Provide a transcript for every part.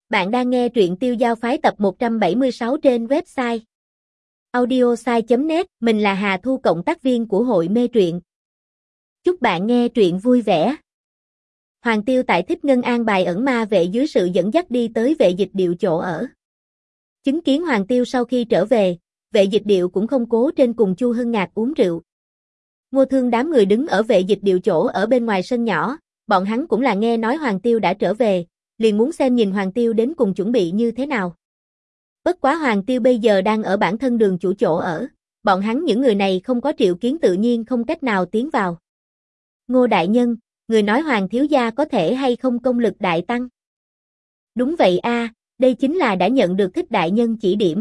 Bạn đang nghe truyện Tiêu Giao Phái tập 176 trên website audiosai.net. Mình là Hà Thu, cộng tác viên của hội mê truyện. Chúc bạn nghe truyện vui vẻ. Hoàng Tiêu tại Thích Ngân an bài ẩn ma vệ dưới sự dẫn dắt đi tới Vệ Dịch Điệu chỗ ở. Chứng kiến Hoàng Tiêu sau khi trở về, Vệ Dịch Điệu cũng không cố trên cùng Chu Hưng Ngạc uống rượu. Ngô Thương đám người đứng ở Vệ Dịch Điệu chỗ ở bên ngoài sân nhỏ, bọn hắn cũng là nghe nói Hoàng Tiêu đã trở về, liền muốn xem nhìn Hoàng Tiêu đến cùng chuẩn bị như thế nào. Bất quá Hoàng Tiêu bây giờ đang ở bản thân đường chủ chỗ ở, bọn hắn những người này không có triệu kiến tự nhiên không cách nào tiến vào. Ngô đại nhân, người nói Hoàng thiếu gia có thể hay không công lực đại tăng? Đúng vậy a, đây chính là đã nhận được Thích đại nhân chỉ điểm.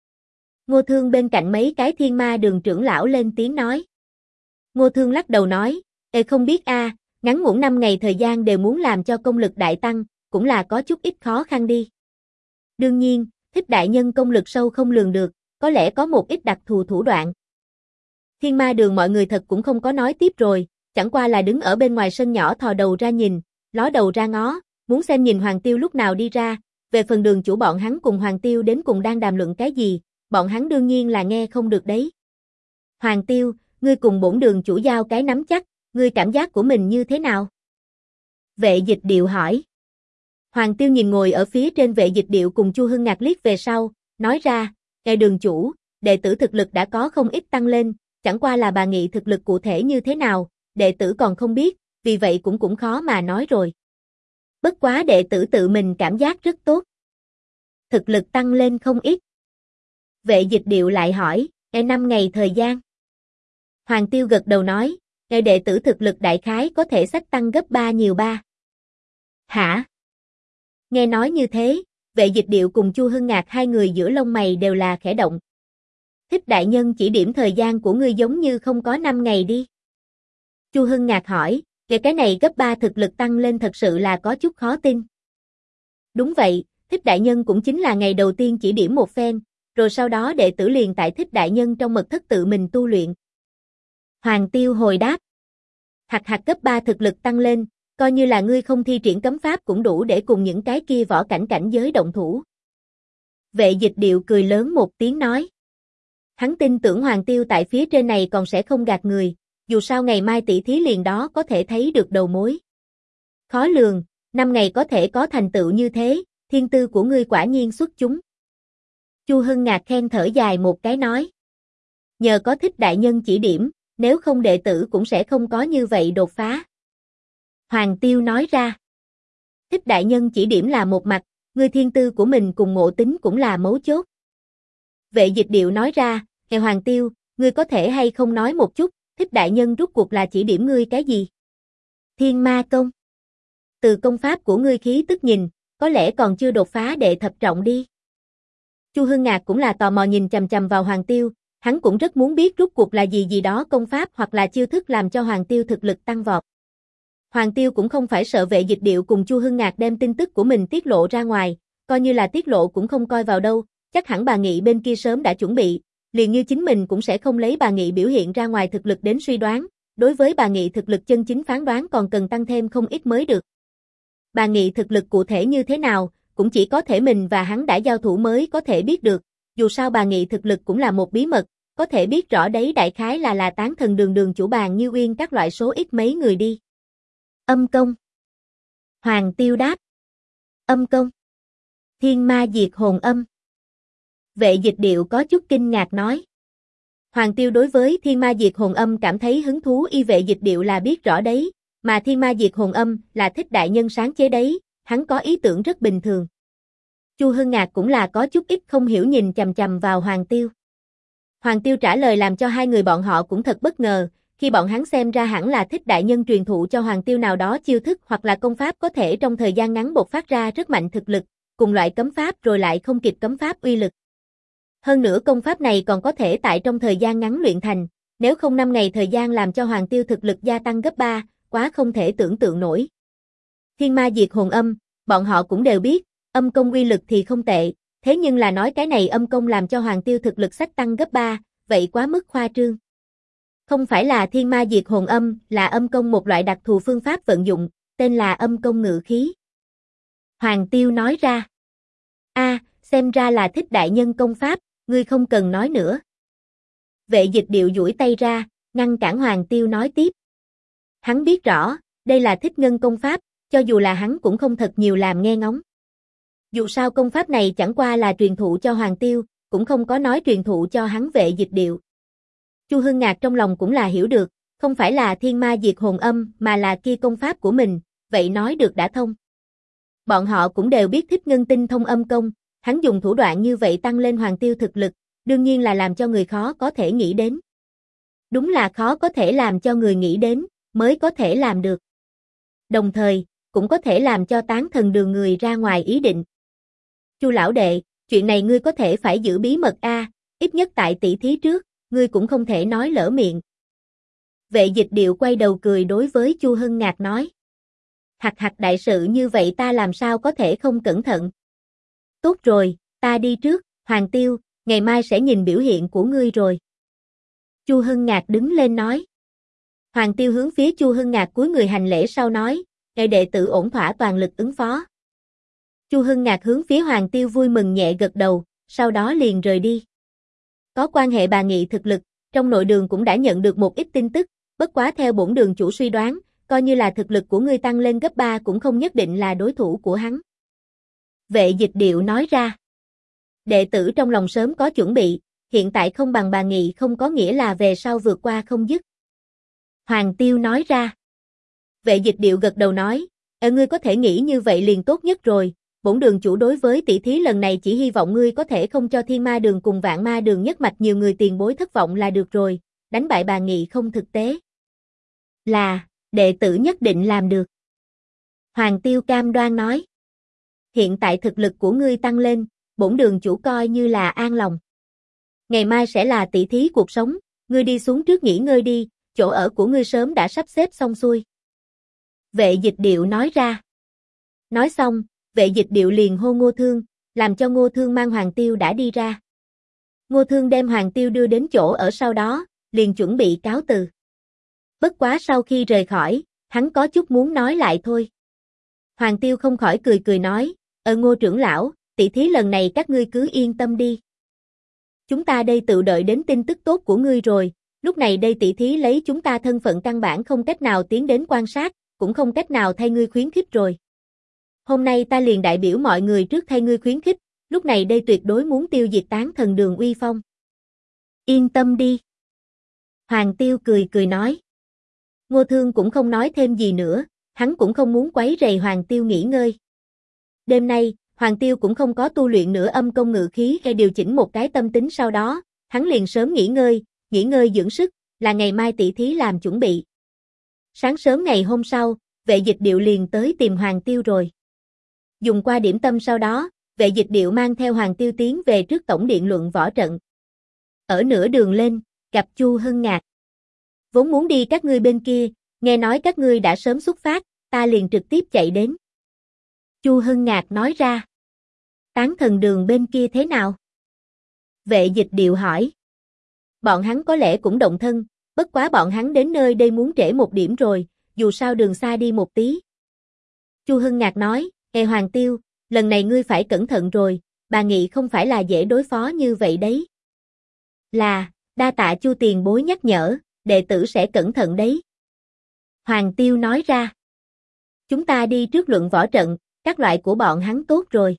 Ngô Thương bên cạnh mấy cái Thiên Ma đường trưởng lão lên tiếng nói. Ngô Thương lắc đầu nói, không biết a, ngắn ngủn 5 ngày thời gian đều muốn làm cho công lực đại tăng, cũng là có chút ít khó khăn đi. Đương nhiên, Thích đại nhân công lực sâu không lường được, có lẽ có một ít đặc thù thủ đoạn. Thiên Ma đường mọi người thật cũng không có nói tiếp rồi, chẳng qua là đứng ở bên ngoài sân nhỏ thò đầu ra nhìn, ló đầu ra ngó, muốn xem nhìn Hoàng Tiêu lúc nào đi ra. Về phần đường chủ bọn hắn cùng Hoàng Tiêu đến cùng đang đàm luận cái gì, bọn hắn đương nhiên là nghe không được đấy. Hoàng Tiêu, ngươi cùng bổn đường chủ giao cái nắm chắc, ngươi cảm giác của mình như thế nào? Vệ Dịch Điệu hỏi. Hoàng Tiêu nhìn ngồi ở phía trên Vệ Dịch Điệu cùng Chu Hưng Ngạc liếc về sau, nói ra, ngài đường chủ, đệ tử thực lực đã có không ít tăng lên, chẳng qua là bà nghị thực lực cụ thể như thế nào, đệ tử còn không biết, vì vậy cũng khó mà nói rồi. Bất quá đệ tử tự mình cảm giác rất tốt. Thực lực tăng lên không ít. Vệ Dịch Điệu lại hỏi, 5 ngày thời gian. Hoàng Tiêu gật đầu nói, đệ tử thực lực đại khái có thể sách tăng gấp 3 nhiều 3. Hả? Nghe nói như thế, Vệ Dịch Điệu cùng Chu Hưng Ngạc hai người giữa lông mày đều là khẽ động. Thích đại nhân chỉ điểm thời gian của ngươi giống như không có 5 ngày đi. Chu Hưng Ngạc hỏi, cái này gấp 3 thực lực tăng lên thật sự là có chút khó tin. Đúng vậy, Thích đại nhân cũng chính là ngày đầu tiên chỉ điểm một phen, rồi sau đó đệ tử liền tại Thích đại nhân trong mật thất tự mình tu luyện. Hoàng Tiêu hồi đáp. Hạt cấp 3 thực lực tăng lên, coi như là ngươi không thi triển cấm pháp cũng đủ để cùng những cái kia võ cảnh giới động thủ. Vệ Dịch Điệu cười lớn một tiếng nói. Hắn tin tưởng Hoàng Tiêu tại phía trên này còn sẽ không gạt người, dù sao ngày mai tỷ thí liền đó có thể thấy được đầu mối. Khó lường, 5 ngày có thể có thành tựu như thế, thiên tư của ngươi quả nhiên xuất chúng. Chu Hưng Ngạc khen thở dài một cái nói. Nhờ có Thích đại nhân chỉ điểm, nếu không đệ tử cũng sẽ không có như vậy đột phá. Hoàng Tiêu nói ra. Thích đại nhân chỉ điểm là một mặt, ngươi thiên tư của mình cùng ngộ tính cũng là mấu chốt. Vệ Dịch Điệu nói ra, Hoàng Tiêu, ngươi có thể hay không nói một chút, Thích đại nhân rút cuộc là chỉ điểm ngươi cái gì? Thiên Ma công. Từ công pháp của ngươi khí tức nhìn, có lẽ còn chưa đột phá đệ thập trọng đi. Chu Hưng Ngạc cũng là tò mò nhìn chằm chằm vào Hoàng Tiêu, hắn cũng rất muốn biết rút cuộc là gì đó công pháp hoặc là chiêu thức làm cho Hoàng Tiêu thực lực tăng vọt. Hoàng Tiêu cũng không phải sợ Vệ Dịch Điệu cùng Chu Hưng Ngạc đem tin tức của mình tiết lộ ra ngoài, coi như là tiết lộ cũng không coi vào đâu, chắc hẳn bà Nghị bên kia sớm đã chuẩn bị, liền như chính mình cũng sẽ không lấy bà Nghị biểu hiện ra ngoài thực lực đến suy đoán, đối với bà Nghị thực lực chân chính phán đoán còn cần tăng thêm không ít mới được. Bà Nghị thực lực cụ thể như thế nào, cũng chỉ có thể mình và hắn đã giao thủ mới có thể biết được, dù sao bà Nghị thực lực cũng là một bí mật, có thể biết rõ đấy đại khái là tán thần đường chủ bàn như Uyên các loại số ít mấy người đi. Âm công. Hoàng Tiêu đáp. Âm công. Thiên Ma diệt hồn âm. Vệ Dịch Điệu có chút kinh ngạc nói. Hoàng Tiêu đối với Thiên Ma diệt hồn âm cảm thấy hứng thú, y Vệ Dịch Điệu là biết rõ đấy, mà Thiên Ma diệt hồn âm là Thích đại nhân sáng chế đấy, hắn có ý tưởng rất bình thường. Chu Hưng Ngạc cũng là có chút ít không hiểu nhìn chằm chằm vào Hoàng Tiêu. Hoàng Tiêu trả lời làm cho hai người bọn họ cũng thật bất ngờ, khi bọn hắn xem ra hẳn là Thích đại nhân truyền thụ cho Hoàng Tiêu nào đó chiêu thức hoặc là công pháp có thể trong thời gian ngắn bộc phát ra rất mạnh thực lực, cùng loại cấm pháp rồi lại không kịp cấm pháp uy lực. Hơn nữa công pháp này còn có thể tại trong thời gian ngắn luyện thành, nếu không 5 ngày thời gian làm cho Hoàng Tiêu thực lực gia tăng gấp 3, quá không thể tưởng tượng nổi. Thiên Ma diệt hồn âm, bọn họ cũng đều biết, âm công uy lực thì không tệ, thế nhưng là nói cái này âm công làm cho Hoàng Tiêu thực lực sách tăng gấp 3, vậy quá mức khoa trương. Không phải là Thiên Ma diệt hồn âm, là âm công một loại đặc thù phương pháp vận dụng, tên là âm công ngự khí. Hoàng Tiêu nói ra. Xem ra là thích đại nhân công pháp, ngươi không cần nói nữa. Vệ dịch điệu duỗi tay ra, ngăn cản Hoàng Tiêu nói tiếp. Hắn biết rõ, đây là thích ngân công pháp, cho dù là hắn cũng không thật nhiều làm nghe ngóng. Dù sao công pháp này chẳng qua là truyền thụ cho Hoàng Tiêu, cũng không có nói truyền thụ cho hắn vệ dịch điệu. Chu Hưng Ngạc trong lòng cũng là hiểu được, không phải là thiên ma diệt hồn âm mà là kia công pháp của mình, vậy nói được đã thông. Bọn họ cũng đều biết thích ngân tinh thông âm công, hắn dùng thủ đoạn như vậy tăng lên Hoàng Tiêu thực lực, đương nhiên là làm cho người khó có thể nghĩ đến. Đúng là khó có thể làm cho người nghĩ đến, mới có thể làm được. Đồng thời, cũng có thể làm cho Tán Thần Đường người ra ngoài ý định. Chu lão đệ, chuyện này ngươi có thể phải giữ bí mật ít nhất tại tỷ thí trước, ngươi cũng không thể nói lỡ miệng. Vệ dịch điệu quay đầu cười đối với Chu Hưng Ngạc nói. Hặc đại sự như vậy ta làm sao có thể không cẩn thận. Tốt rồi, ta đi trước, Hoàng Tiêu, ngày mai sẽ nhìn biểu hiện của ngươi rồi. Chu Hưng Ngạc đứng lên nói. Hoàng Tiêu hướng phía Chu Hưng Ngạc cúi người hành lễ sau nói, để đệ tử ổn thỏa toàn lực ứng phó. Chu Hưng Ngạc hướng phía Hoàng Tiêu vui mừng nhẹ gật đầu, sau đó liền rời đi. Có quan hệ bà nghị thực lực, trong nội đường cũng đã nhận được một ít tin tức, bất quá theo bổn đường chủ suy đoán, coi như là thực lực của ngươi tăng lên gấp 3 cũng không nhất định là đối thủ của hắn. Vệ dịch điệu nói ra. Đệ tử trong lòng sớm có chuẩn bị, hiện tại không bằng bà nghị không có nghĩa là về sau vượt qua không dứt. Hoàng Tiêu nói ra. Vệ dịch điệu gật đầu nói, ngươi có thể nghĩ như vậy liền tốt nhất rồi, bổn đường chủ đối với tỷ thí lần này chỉ hy vọng ngươi có thể không cho thiên ma đường cùng vạn ma đường nhất mạch nhiều người tiền bối thất vọng là được rồi, đánh bại bà nghị không thực tế. Là, đệ tử nhất định làm được. Hoàng Tiêu cam đoan nói. Hiện tại thực lực của ngươi tăng lên, bổn đường chủ coi như là an lòng. Ngày mai sẽ là tỷ thí cuộc sống, ngươi đi xuống trước nghỉ ngơi đi, chỗ ở của ngươi sớm đã sắp xếp xong xuôi. Vệ dịch điệu nói ra. Nói xong, vệ dịch điệu liền hô Ngô Thương, làm cho Ngô Thương mang Hoàng Tiêu đã đi ra. Ngô Thương đem Hoàng Tiêu đưa đến chỗ ở sau đó, liền chuẩn bị cáo từ. Bất quá sau khi rời khỏi, hắn có chút muốn nói lại thôi. Hoàng Tiêu không khỏi cười nói, Ngô trưởng lão, tỷ thí lần này các ngươi cứ yên tâm đi. Chúng ta đây tự đợi đến tin tức tốt của ngươi rồi, lúc này đây tỷ thí lấy chúng ta thân phận căn bản không cách nào tiến đến quan sát, cũng không cách nào thay ngươi khuyến khích rồi. Hôm nay ta liền đại biểu mọi người trước thay ngươi khuyến khích, lúc này đây tuyệt đối muốn tiêu diệt Tán Thần Đường uy phong. Yên tâm đi. Hoàng Tiêu cười nói. Ngô Thương cũng không nói thêm gì nữa, hắn cũng không muốn quấy rầy Hoàng Tiêu nghỉ ngơi. Đêm nay, Hoàng Tiêu cũng không có tu luyện nữa âm công ngự khí hay điều chỉnh một cái tâm tính sau đó, hắn liền sớm nghỉ ngơi dưỡng sức, là ngày mai tỷ thí làm chuẩn bị. Sáng sớm ngày hôm sau, vệ dịch điệu liền tới tìm Hoàng Tiêu rồi. Dùng qua điểm tâm sau đó, vệ dịch điệu mang theo Hoàng Tiêu tiến về trước tổng điện luận võ trận. Ở nửa đường lên, gặp Chu Hưng Ngạc. Vốn muốn đi các ngươi bên kia, nghe nói các ngươi đã sớm xuất phát, ta liền trực tiếp chạy đến. Chu Hưng Ngạc nói ra. Tán Thần Đường bên kia thế nào? Vệ dịch điệu hỏi. Bọn hắn có lẽ cũng động thân, bất quá bọn hắn đến nơi đây muốn trễ một điểm rồi, dù sao đường xa đi một tí. Chu Hưng Ngạc nói, Hoàng Tiêu, lần này ngươi phải cẩn thận rồi, bà nghị không phải là dễ đối phó như vậy đấy. Là, đa tạ Chu tiền bối nhắc nhở, đệ tử sẽ cẩn thận đấy. Hoàng Tiêu nói ra. Chúng ta đi trước luận võ trận, các loại của bọn hắn tốt rồi.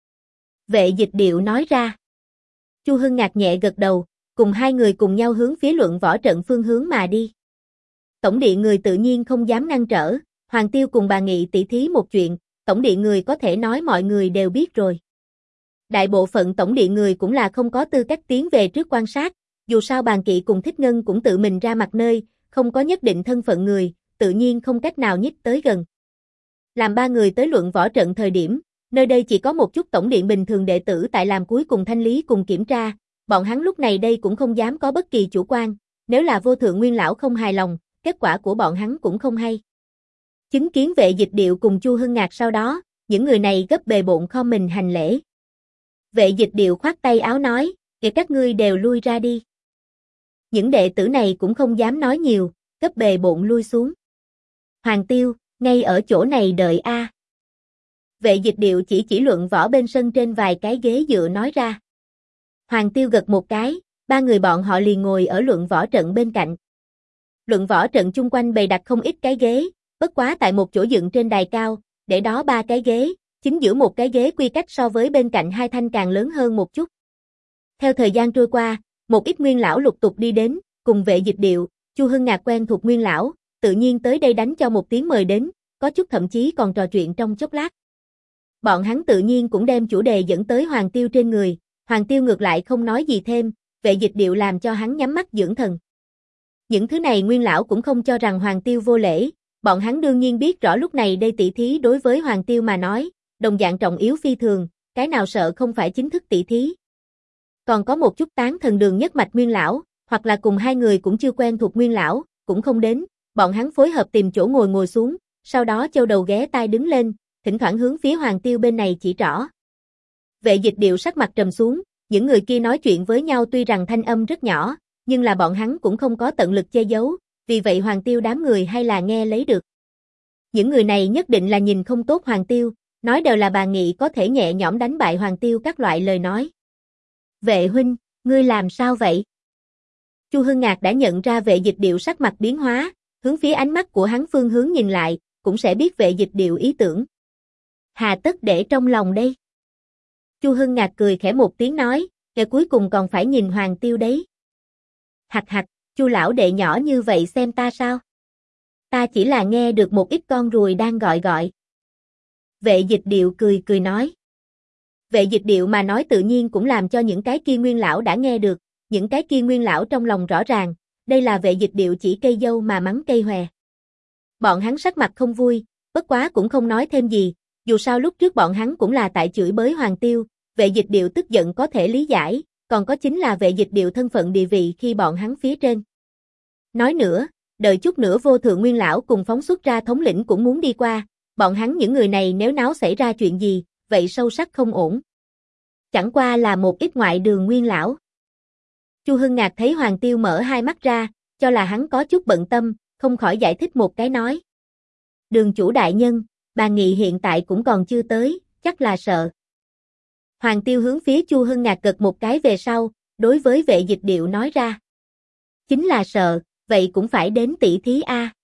Vệ dịch điệu nói ra. Chu Hưng Ngạc nhẹ gật đầu, cùng hai người cùng nhau hướng phía luận võ trận phương hướng mà đi. Tổng điện người tự nhiên không dám ngăn trở, Hoàng Tiêu cùng bà nghị tỷ thí một chuyện, tổng điện người có thể nói mọi người đều biết rồi. Đại bộ phận tổng điện người cũng là không có tư cách tiến về trước quan sát, dù sao Bàn Kỵ cùng Thích Ngân cũng tự mình ra mặt nơi, không có nhất định thân phận người, tự nhiên không cách nào nhích tới gần. Làm ba người tới luận võ trận thời điểm, nơi đây chỉ có một chút tổng điện bình thường đệ tử tại làm cuối cùng thanh lý cùng kiểm tra, bọn hắn lúc này đây cũng không dám có bất kỳ chủ quan, nếu là vô thượng nguyên lão không hài lòng, kết quả của bọn hắn cũng không hay. Chứng kiến vệ dịch điệu cùng Chu Hưng Ngạc sau đó, những người này gấp bề bộn khom mình hành lễ. Vệ dịch điệu khoát tay áo nói, kìa các ngươi đều lui ra đi. Những đệ tử này cũng không dám nói nhiều, gấp bề bộn lui xuống. Hoàng Tiêu, ngay ở chỗ này đợi a. Vệ Dịch Điệu chỉ luận võ bên sân trên vài cái ghế dựa nói ra. Hoàng Tiêu gật một cái, ba người bọn họ liền ngồi ở luận võ trận bên cạnh. Luận võ trận chung quanh bày đặt không ít cái ghế, bất quá tại một chỗ dựng trên đài cao, để đó ba cái ghế, chính giữa một cái ghế quy cách so với bên cạnh hai thanh càng lớn hơn một chút. Theo thời gian trôi qua, một ít nguyên lão lục tục đi đến, cùng Vệ Dịch Điệu, Chu Hưng Ngạc quen thuộc nguyên lão, tự nhiên tới đây đánh cho một tiếng mời đến, có chút thậm chí còn trò chuyện trong chốc lát. Bọn hắn tự nhiên cũng đem chủ đề dẫn tới Hoàng Tiêu trên người, Hoàng Tiêu ngược lại không nói gì thêm, Vệ Dịch Điệu làm cho hắn nhắm mắt dưỡng thần. Những thứ này nguyên lão cũng không cho rằng Hoàng Tiêu vô lễ, bọn hắn đương nhiên biết rõ lúc này đây tỷ thí đối với Hoàng Tiêu mà nói, đồng dạng trọng yếu phi thường, cái nào sợ không phải chính thức tỷ thí. Còn có một chút tán thần Đường Nhất Mạch nguyên lão, hoặc là cùng hai người cũng chưa quen thuộc nguyên lão, cũng không đến, bọn hắn phối hợp tìm chỗ ngồi xuống, sau đó châu đầu ghé tai đứng lên, thỉnh thoảng hướng phía Hoàng Tiêu bên này chỉ trỏ. Vệ Dịch Điệu sắc mặt trầm xuống, những người kia nói chuyện với nhau tuy rằng thanh âm rất nhỏ, nhưng là bọn hắn cũng không có tận lực che giấu, vì vậy Hoàng Tiêu đám người hay là nghe lấy được. Những người này nhất định là nhìn không tốt Hoàng Tiêu, nói đều là bà nghị có thể nhẹ nhõm đánh bại Hoàng Tiêu các loại lời nói. Vệ huynh, ngươi làm sao vậy? Chu Hưng Ngạc đã nhận ra Vệ Dịch Điệu sắc mặt biến hóa, hướng phía ánh mắt của hắn phương hướng nhìn lại, cũng sẽ biết Vệ Dịch Điệu ý tưởng. Hà tất để trong lòng đây. Chu Hưng Ngạc cười khẽ một tiếng nói, kẻ cuối cùng còn phải nhìn Hoàng Tiêu đấy. Hạch hạch, Chu lão đệ nhỏ như vậy xem ta sao? Ta chỉ là nghe được một ít con ruồi đang gọi. Vệ Dịch Điệu cười nói. Vệ Dịch Điệu mà nói tự nhiên cũng làm cho những cái kia nguyên lão đã nghe được, những cái kia nguyên lão trong lòng rõ ràng, đây là Vệ Dịch Điệu chỉ cây dâu mà mắng cây hòe. Bọn hắn sắc mặt không vui, bất quá cũng không nói thêm gì, dù sao lúc trước bọn hắn cũng là tại chửi bới Hoàng Tiêu, Vệ Dịch Điệu tức giận có thể lý giải, còn có chính là Vệ Dịch Điệu thân phận địa vị khi bọn hắn phía trên. Nói nữa, đợi chút nữa vô thượng nguyên lão cùng phóng xuất ra thống lĩnh cũng muốn đi qua, bọn hắn những người này nếu náo xảy ra chuyện gì, vậy sâu sắc không ổn. Chẳng qua là một ít ngoại đường nguyên lão. Chu Hưng Ngạc thấy Hoàng Tiêu mở hai mắt ra, cho là hắn có chút bận tâm, không khỏi giải thích một cái nói. Đường chủ đại nhân, bà nghị hiện tại cũng còn chưa tới, chắc là sợ. Hoàng Tiêu hướng phía Chu Hưng Ngạc gật một cái về sau, đối với Vệ Dịch Điệu nói ra. Chính là sợ, vậy cũng phải đến tỷ thí a.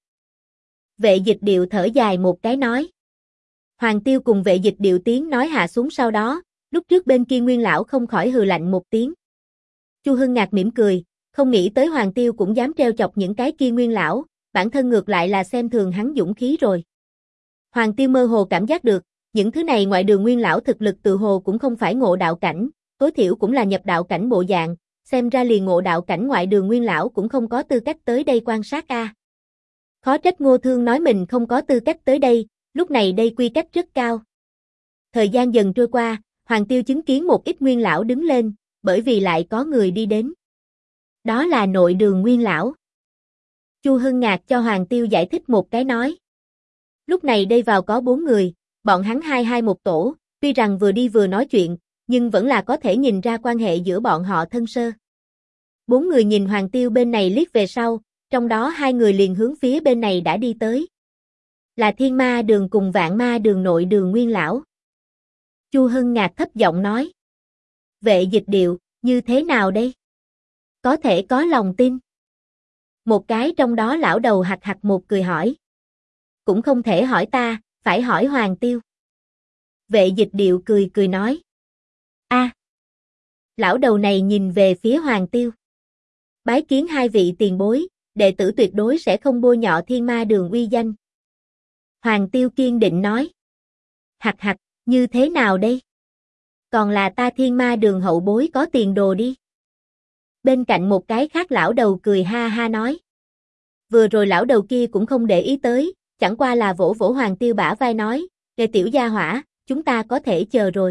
Vệ Dịch Điệu thở dài một cái nói. Hoàng Tiêu cùng Vệ Dịch Điệu tiếng nói hạ xuống sau đó, lúc trước bên kia nguyên lão không khỏi hừ lạnh một tiếng. Chu Hưng Ngạc mỉm cười, không nghĩ tới Hoàng Tiêu cũng dám trêu chọc những cái kia nguyên lão, bản thân ngược lại là xem thường hắn dũng khí rồi. Hoàng Tiêu mơ hồ cảm giác được, những thứ này ngoại đường nguyên lão thực lực tự hồ cũng không phải ngộ đạo cảnh, tối thiểu cũng là nhập đạo cảnh bộ dạng, xem ra liền ngộ đạo cảnh ngoại đường nguyên lão cũng không có tư cách tới đây quan sát a. Khó trách Ngô Thương nói mình không có tư cách tới đây, lúc này đây quy cách rất cao. Thời gian dần trôi qua, Hoàng Tiêu chứng kiến một ít nguyên lão đứng lên, bởi vì lại có người đi đến. Đó là nội đường nguyên lão. Chu Hưng Ngạc cho Hoàng Tiêu giải thích một cái nói. Lúc này đây vào có 4 người, bọn hắn hai một tổ, tuy rằng vừa đi vừa nói chuyện, nhưng vẫn là có thể nhìn ra quan hệ giữa bọn họ thân sơ. 4 người nhìn Hoàng Tiêu bên này liếc về sau, trong đó 2 người liền hướng phía bên này đã đi tới. Là Thiên Ma Đường cùng Vạn Ma Đường nội đường nguyên lão. Chu Hưng Ngạc thấp giọng nói. Vệ Dịch Điệu, như thế nào đây? Có thể có lòng tin. Một cái trong đó lão đầu hạch hạch một cười hỏi. Cũng không thể hỏi ta, phải hỏi Hoàng Tiêu. Vệ Dịch Điệu cười nói. A. Lão đầu này nhìn về phía Hoàng Tiêu. Bái kiến hai vị tiền bối, đệ tử tuyệt đối sẽ không bôi nhọ Thiên Ma Đường uy danh. Hoàng Tiêu kiên định nói. Hạch hạch, như thế nào đây? Còn là ta Thiên Ma Đường hậu bối có tiền đồ đi. Bên cạnh một cái khác lão đầu cười ha ha nói. Vừa rồi lão đầu kia cũng không để ý tới, chẳng qua là vỗ vỗ Hoàng Tiêu bả vai nói, "Đệ tiểu gia hỏa, chúng ta có thể chờ rồi."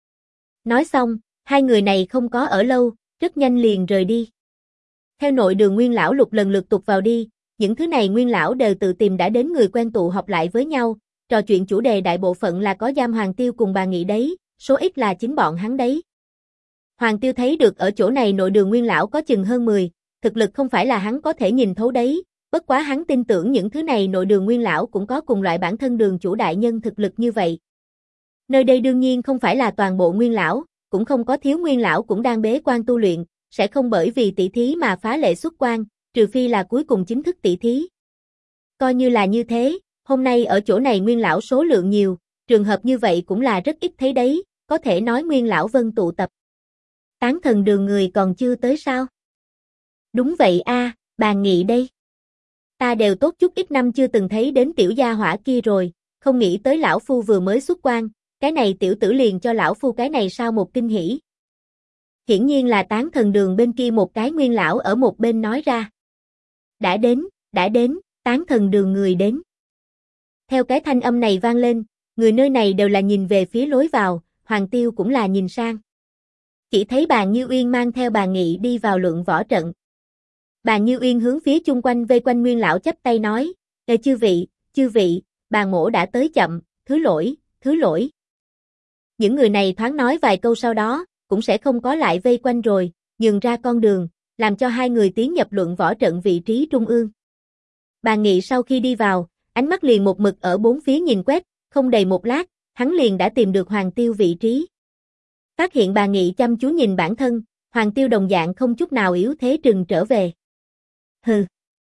Nói xong, hai người này không có ở lâu, rất nhanh liền rời đi. Theo nội đường nguyên lão lục lần lượt tụt vào đi, những thứ này nguyên lão đều tự tìm đã đến người quen tụ họp lại với nhau, trò chuyện chủ đề đại bộ phận là có giam Hoàng Tiêu cùng bà nghị đấy, số ít là chính bọn hắn đấy. Hoàng Tiêu thấy được ở chỗ này nội đường nguyên lão có chừng hơn 10, thực lực không phải là hắn có thể nhìn thấu đấy, bất quá hắn tin tưởng những thứ này nội đường nguyên lão cũng có cùng loại bản thân đường chủ đại nhân thực lực như vậy. Nơi đây đương nhiên không phải là toàn bộ nguyên lão, cũng không có thiếu nguyên lão cũng đang bế quan tu luyện, sẽ không bởi vì tỷ thí mà phá lệ xuất quan, trừ phi là cuối cùng chính thức tỷ thí. Coi như là như thế, hôm nay ở chỗ này nguyên lão số lượng nhiều, trường hợp như vậy cũng là rất ít thấy đấy, có thể nói nguyên lão vân tụ tập. Tán thần đường người còn chưa tới sao? Đúng vậy a, Bàn Nghị đây. Ta đều tốt chút ít năm chưa từng thấy đến tiểu gia hỏa kia rồi, không nghĩ tới lão phu vừa mới xuất quan, cái này tiểu tử liền cho lão phu cái này sao một kinh hỉ. Hiển nhiên là tán thần đường bên kia một cái nguyên lão ở một bên nói ra. Đã đến, tán thần đường người đến. Theo cái thanh âm này vang lên, người nơi này đều là nhìn về phía lối vào, Hoàng Tiêu cũng là nhìn sang. Chỉ thấy Bàn Như Uyên mang theo Bàn Nghị đi vào luận võ trận. Bàn Như Uyên hướng phía chung quanh vây quanh nguyên lão chắp tay nói, chư vị, Bàn mỗ đã tới chậm, thứ lỗi. Những người này thoáng nói vài câu sau đó, cũng sẽ không có lại vây quanh rồi, nhường ra con đường, làm cho hai người tiến nhập luận võ trận vị trí trung ương. Bàn Nghị sau khi đi vào, ánh mắt liền một mực ở bốn phía nhìn quét, không đầy một lát, hắn liền đã tìm được Hoàng Tiêu vị trí. Phát hiện Bàn Nghị chăm chú nhìn bản thân, Hoàng Tiêu đồng dạng không chút nào yếu thế trừng trở về. Hừ.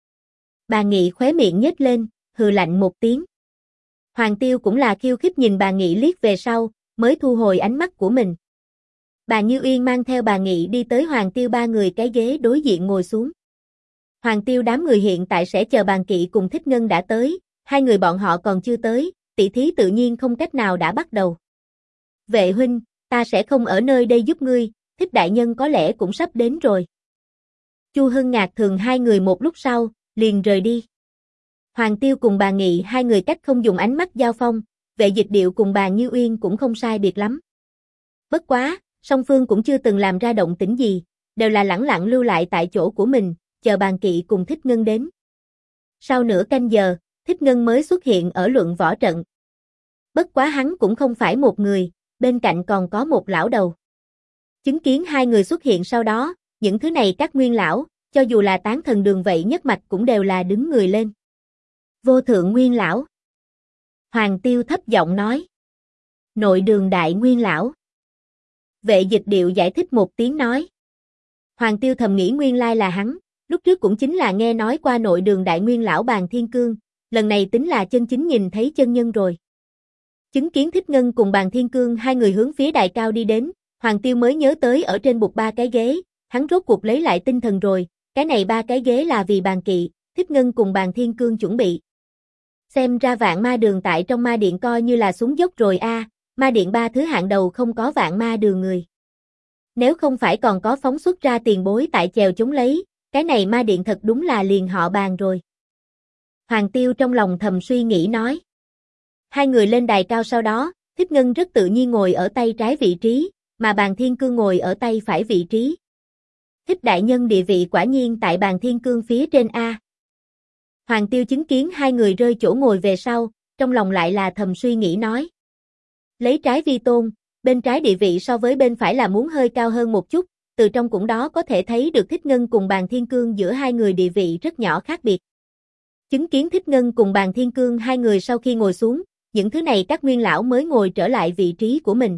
Bàn Nghị khóe miệng nhếch lên, hừ lạnh một tiếng. Hoàng Tiêu cũng là khiêu khích nhìn Bàn Nghị liếc về sau, mới thu hồi ánh mắt của mình. Bàn Như Uyên mang theo Bàn Nghị đi tới Hoàng Tiêu ba người cái ghế đối diện ngồi xuống. Hoàng Tiêu đám người hiện tại sẽ chờ Bàn Kỵ cùng Thích Ngân đã tới, hai người bọn họ còn chưa tới, tỷ thí tự nhiên không cách nào đã bắt đầu. Vệ huynh, ta sẽ không ở nơi đây giúp ngươi, Thích đại nhân có lẽ cũng sắp đến rồi. Chu Hưng Ngạc Thường hai người một lúc sau, liền rời đi. Hoàng Tiêu cùng Bàn Nghị hai người cách không dùng ánh mắt giao phong, Vệ Dịch Điệu cùng Bàn Như Uyên cũng không sai biệt lắm. Bất quá, song phương cũng chưa từng làm ra động tĩnh gì, đều là lẳng lặng lưu lại tại chỗ của mình, chờ Bàn Kỵ cùng Thích Ngân đến. Sau nửa canh giờ, Thích Ngân mới xuất hiện ở luận võ trận. Bất quá hắn cũng không phải một người, bên cạnh còn có một lão đầu. Chứng kiến hai người xuất hiện sau đó, những thứ này các nguyên lão, cho dù là tán thần đường vậy nhất mạch cũng đều là đứng người lên. Vô thượng nguyên lão. Hoàng Tiêu thấp giọng nói. Nội đường đại nguyên lão. Vệ Dịch Điệu giải thích một tiếng nói. Hoàng Tiêu thầm nghĩ nguyên lai là hắn, lúc trước cũng chính là nghe nói qua nội đường đại nguyên lão Bàn Thiên Cương, lần này tính là chân chính nhìn thấy chân nhân rồi. Chứng kiến Thích Ngân cùng Bàn Thiên Cương hai người hướng phía đài cao đi đến, Hoàng Tiêu mới nhớ tới ở trên bục ba cái ghế, hắn rốt cuộc lấy lại tinh thần rồi, cái này ba cái ghế là vì Bàn Kỵ, Thích Ngân cùng Bàn Thiên Cương chuẩn bị. Xem ra Vạn Ma Đường tại trong ma điện coi như là xuống dốc rồi a, ma điện ba thứ hạng đầu không có Vạn Ma Đường người. Nếu không phải còn có phóng xuất ra tiền bối tại chèo chống lấy, cái này ma điện thật đúng là liền họ Bàn rồi. Hoàng Tiêu trong lòng thầm suy nghĩ nói. Hai người lên đài cao sau đó, Thích Ngân rất tự nhiên ngồi ở tay trái vị trí, mà Bàn Thiên Cương ngồi ở tay phải vị trí. Thích đại nhân địa vị quả nhiên tại Bàn Thiên Cương phía trên A. Hoàng Tiêu chứng kiến hai người rơi chỗ ngồi về sau, trong lòng lại là thầm suy nghĩ nói. Lấy trái vi tôn, bên trái địa vị so với bên phải là muốn hơi cao hơn một chút, từ trong cũng đó có thể thấy được Thích Ngân cùng Bàn Thiên Cương giữa hai người địa vị rất nhỏ khác biệt. Chứng kiến Thích Ngân cùng Bàn Thiên Cương hai người sau khi ngồi xuống, những thứ này các nguyên lão mới ngồi trở lại vị trí của mình.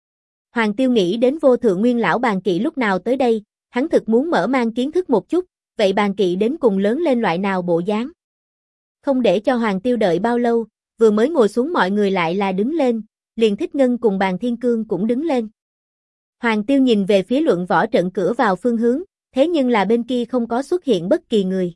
Hoàng Tiêu nghĩ đến vô thượng nguyên lão Bàn Kỵ lúc nào tới đây, hắn thực muốn mở mang kiến thức một chút, vậy Bàn Kỵ đến cùng lớn lên loại nào bộ dáng. Không để cho Hoàng Tiêu đợi bao lâu, vừa mới ngồi xuống mọi người lại là đứng lên, liền Thích Ngân cùng Bàn Thiên Cương cũng đứng lên. Hoàng Tiêu nhìn về phía luận võ trận cửa vào phương hướng, thế nhưng là bên kia không có xuất hiện bất kỳ người.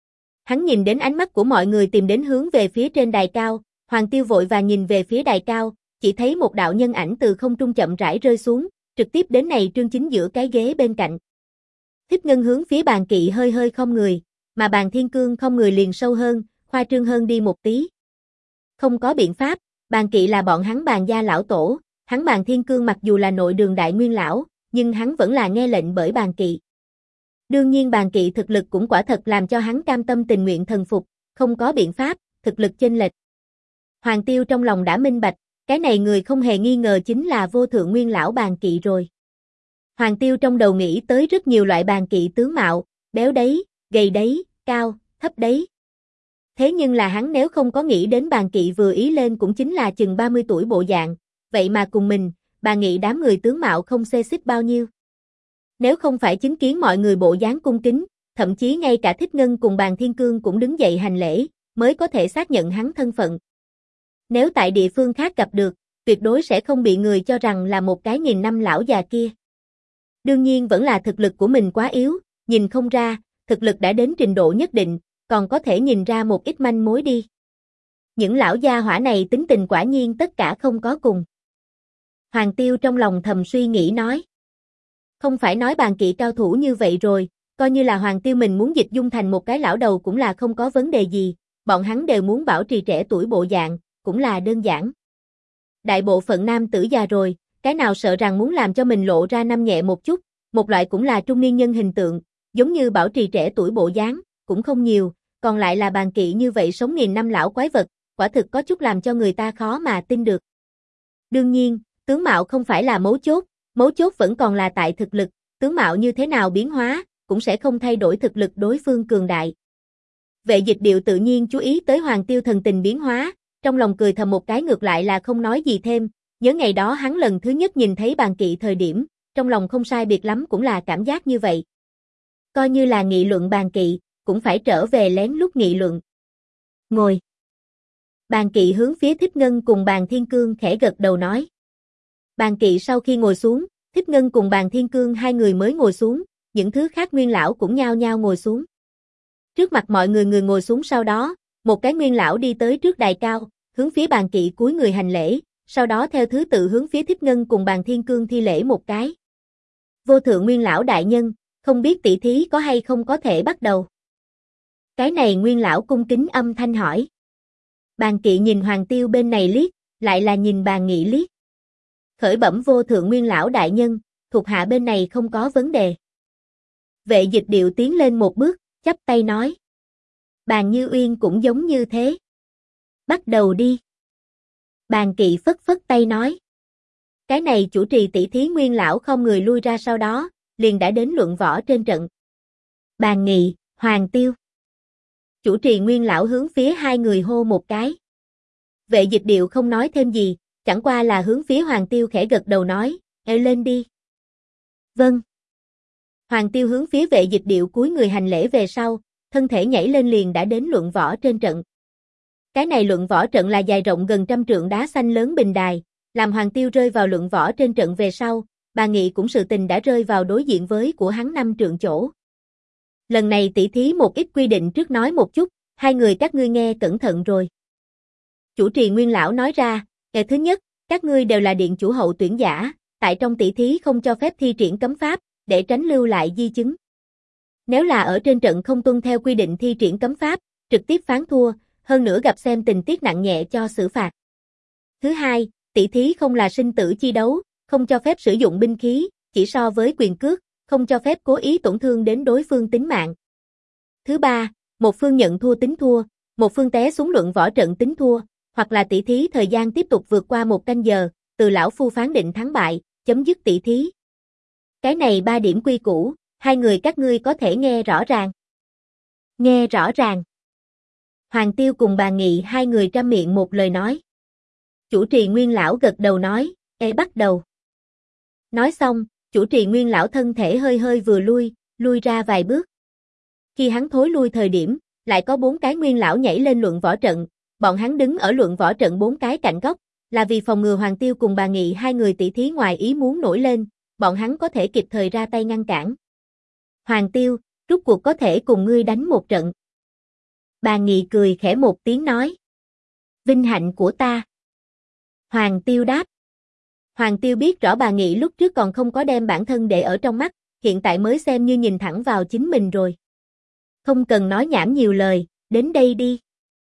Hắn nhìn đến ánh mắt của mọi người tìm đến hướng về phía trên đài cao, Hoàng Tiêu vội vàng nhìn về phía đài cao, chỉ thấy một đạo nhân ảnh từ không trung chậm rãi rơi xuống, trực tiếp đến này trương chính giữa cái ghế bên cạnh. Thích Ngân hướng phía Bàn Kỵ hơi hơi không người, mà Bàn Thiên Cương không người liền sâu hơn, khoa trương hơn đi một tí. Không có biện pháp, Bàn Kỵ là bọn hắn Bàn gia lão tổ, hắn Bàn Thiên Cương mặc dù là nội đường đại nguyên lão, nhưng hắn vẫn là nghe lệnh bởi Bàn Kỵ. Đương nhiên Bàn Kỵ thực lực cũng quả thật làm cho hắn cam tâm tình nguyện thần phục, không có biện pháp, thực lực chênh lệch. Hoàng Tiêu trong lòng đã minh bạch, cái này người không hề nghi ngờ chính là vô thượng nguyên lão Bàn Kỵ rồi. Hoàng Tiêu trong đầu nghĩ tới rất nhiều loại Bàn Kỵ tướng mạo, béo đấy, gầy đấy, cao, thấp đấy. Thế nhưng là hắn nếu không có nghĩ đến Bàn Kỵ vừa ý lên cũng chính là chừng 30 tuổi bộ dạng, vậy mà cùng mình, bà nghĩ đám người tướng mạo không xê xích bao nhiêu. Nếu không phải chứng kiến mọi người bộ dáng cung kính, thậm chí ngay cả Thích Ngân cùng Bàn Thiên Cương cũng đứng dậy hành lễ, mới có thể xác nhận hắn thân phận. Nếu tại địa phương khác gặp được, tuyệt đối sẽ không bị người cho rằng là một cái nghìn năm lão già kia. Đương nhiên vẫn là thực lực của mình quá yếu, nhìn không ra, thực lực đã đến trình độ nhất định, còn có thể nhìn ra một ít manh mối đi. Những lão gia hỏa này tính tình quả nhiên tất cả không có cùng. Hoàng Tiêu trong lòng thầm suy nghĩ nói. Không phải nói Bàn Kỵ cao thủ như vậy rồi, coi như là Hoàng Tiêu mình muốn dịch dung thành một cái lão đầu cũng là không có vấn đề gì, bọn hắn đều muốn bảo trì trẻ tuổi bộ dạng, cũng là đơn giản. Đại bộ phận nam tử già rồi, cái nào sợ rằng muốn làm cho mình lộ ra năm nhẹ một chút, một loại cũng là trung niên nhân hình tượng, giống như bảo trì trẻ tuổi bộ dáng, cũng không nhiều, còn lại là Bàn Kỵ như vậy sống nghìn năm lão quái vật, quả thực có chút làm cho người ta khó mà tin được. Đương nhiên, tướng mạo không phải là mấu chốt vẫn còn là tại thực lực, tướng mạo như thế nào biến hóa, cũng sẽ không thay đổi thực lực đối phương cường đại. Vệ Dịch Điệu tự nhiên chú ý tới Hoàng Tiêu thần tình biến hóa, trong lòng cười thầm một cái ngược lại là không nói gì thêm, nhớ ngày đó hắn lần thứ nhất nhìn thấy Bàn Kỵ thời điểm, trong lòng không sai biệt lắm cũng là cảm giác như vậy. Coi như là nghị luận Bàn Kỵ, cũng phải trở về lén lút nghị luận. Ngồi. Bàn Kỵ hướng phía Thích Ngân cùng Bàn Thiên Cương khẽ gật đầu nói. Bàn Kỵ sau khi ngồi xuống, Thích Ngân cùng Bàn Thiên Cương hai người mới ngồi xuống, những thứ khác nguyên lão cũng nhao nhao ngồi xuống. Trước mặt mọi người người ngồi xuống sau đó, một cái nguyên lão đi tới trước đài cao, hướng phía Bàn Kỵ cúi người hành lễ, sau đó theo thứ tự hướng phía Thích Ngân cùng Bàn Thiên Cương thi lễ một cái. Vô thượng nguyên lão đại nhân, không biết tỷ thí có hay không có thể bắt đầu. Cái này nguyên lão cung kính âm thanh hỏi. Bàn Kỵ nhìn Hoàng Tiêu bên này liếc, lại là nhìn Bàn Nghị liếc. Khởi bẩm vô thượng nguyên lão đại nhân, thuộc hạ bên này không có vấn đề. Vệ Dịch Điệu tiến lên một bước, chắp tay nói. Bàn Như Uyên cũng giống như thế. Bắt đầu đi. Bàn Kỵ phất phất tay nói. Cái này chủ trì tỷ thí nguyên lão không người lui ra sau đó, liền đã đến luận võ trên trận. Bàn Nghị, Hoàng Tiêu. Chủ trì nguyên lão hướng phía hai người hô một cái. Vệ Dịch Điệu không nói thêm gì, chẳng qua là hướng phía Hoàng Tiêu khẽ gật đầu nói, lên đi. Vâng. Hoàng Tiêu hướng phía Vệ Dịch Điệu cúi người hành lễ về sau, thân thể nhảy lên liền đã đến luận võ trên trận. Cái này luận võ trận là dài rộng gần 100 trượng đá xanh lớn bình đài, làm Hoàng Tiêu rơi vào luận võ trên trận về sau, Bà Nghị cũng sự tình đã rơi vào đối diện với của hắn 5 trượng chỗ. Lần này tỷ thí một ít quy định trước nói một chút, hai người các ngươi nghe cẩn thận rồi. Chủ trì nguyên lão nói ra, thứ nhất, các ngươi đều là điện chủ hậu tuyển giả, tại trong tỷ thí không cho phép thi triển cấm pháp, để tránh lưu lại di chứng. Nếu là ở trên trận không tuân theo quy định thi triển cấm pháp, trực tiếp phán thua, hơn nữa gặp xem tình tiết nặng nhẹ cho xử phạt. Thứ hai, tỷ thí không là sinh tử chi đấu, không cho phép sử dụng binh khí, chỉ so với quyền cước, không cho phép cố ý tổn thương đến đối phương tính mạng. Thứ ba, một phương nhận thua tính thua, một phương té xuống luận võ trận tính thua, hoặc là tỷ thí thời gian tiếp tục vượt qua 1 canh giờ, từ lão phu phán định thắng bại, chấm dứt tỷ thí. Cái này 3 điểm quy củ, hai người các ngươi có thể nghe rõ ràng. Nghe rõ ràng. Hoàng Tiêu cùng Bà Nghị hai người trăm miệng một lời nói. Chủ trì nguyên lão gật đầu nói, bắt đầu. Nói xong, chủ trì nguyên lão thân thể hơi hơi vừa lui ra vài bước. Khi hắn thối lui thời điểm, lại có 4 cái nguyên lão nhảy lên luận võ trận, bọn hắn đứng ở luận võ trận 4 cái cạnh góc, là vì phòng ngừa Hoàng Tiêu cùng Bà Nghị hai người tỷ thí ngoài ý muốn nổi lên, bọn hắn có thể kịp thời ra tay ngăn cản. Hoàng Tiêu, rút cuộc có thể cùng ngươi đánh một trận. Bà Nghị cười khẽ một tiếng nói. Vinh hạnh của ta. Hoàng Tiêu đáp. Hoàng Tiêu biết rõ Bà Nghị lúc trước còn không có đem bản thân để ở trong mắt, hiện tại mới xem như nhìn thẳng vào chính mình rồi. Không cần nói nhảm nhiều lời, đến đây đi.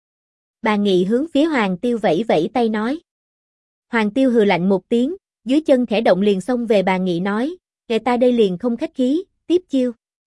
Bà Nghị hướng phía Hoàng Tiêu vẫy vẫy tay nói. Hoàng Tiêu hừ lạnh một tiếng, dưới chân khẽ động liền xông về Bà Nghị nói, kệ ta đây liền không khách khí, tiếp chiêu.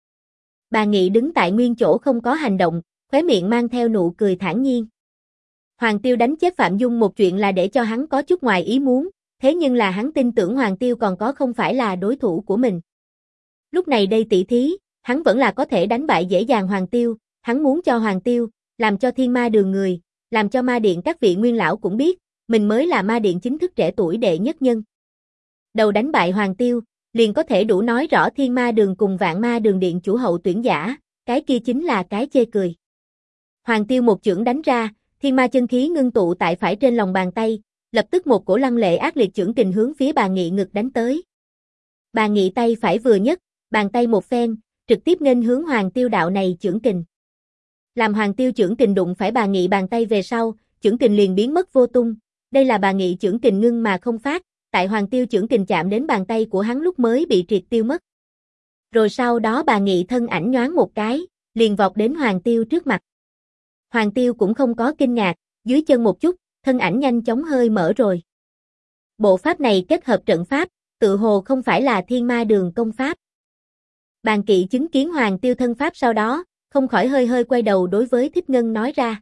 Bà Nghị đứng tại nguyên chỗ không có hành động, khóe miệng mang theo nụ cười thản nhiên. Hoàng Tiêu đánh chết Phạm Dung một chuyện là để cho hắn có chút ngoài ý muốn, thế nhưng là hắn tin tưởng Hoàng Tiêu còn có không phải là đối thủ của mình. Lúc này đây tỷ thí, hắn vẫn là có thể đánh bại dễ dàng Hoàng Tiêu, hắn muốn cho Hoàng Tiêu, làm cho thiên ma đường người, làm cho ma điện các vị nguyên lão cũng biết, mình mới là ma điện chính thức trẻ tuổi đệ nhất nhân. Đầu đánh bại Hoàng Tiêu, liền có thể đủ nói rõ Thiên Ma Đường cùng Vạn Ma Đường điện chủ hậu tuyển giả, cái kia chính là cái chê cười. Hoàng Tiêu một chưởng đánh ra, thiên ma chân khí ngưng tụ tại phải trên lòng bàn tay, lập tức một cổ lăng lệ ác liệt chưởng kình hướng phía Bà Nghị ngực đánh tới. Bà Nghị tay phải vừa nhấc, bàn tay một phen, trực tiếp nghênh hướng Hoàng Tiêu đạo này chưởng kình. Làm Hoàng Tiêu chưởng kình đụng phải Bà Nghị bàn tay về sau, chưởng kình liền biến mất vô tung. Đây là Bà Nghị chưởng kình ngưng mà không phát, tại Hoàng Tiêu chưởng kình chạm đến bàn tay của hắn lúc mới bị triệt tiêu mất. Rồi sau đó Bà Nghị thân ảnh nhoáng một cái, liền vọt đến Hoàng Tiêu trước mặt. Hoàng Tiêu cũng không có kinh ngạc, dưới chân một chút, thân ảnh nhanh chóng hơi mở rồi. Bộ pháp này kết hợp trận pháp, tự hồ không phải là Thiên Ma Đường công pháp. Bàn Kỵ chứng kiến Hoàng Tiêu thân pháp sau đó, không khỏi hơi hơi quay đầu đối với Thích Ngân nói ra.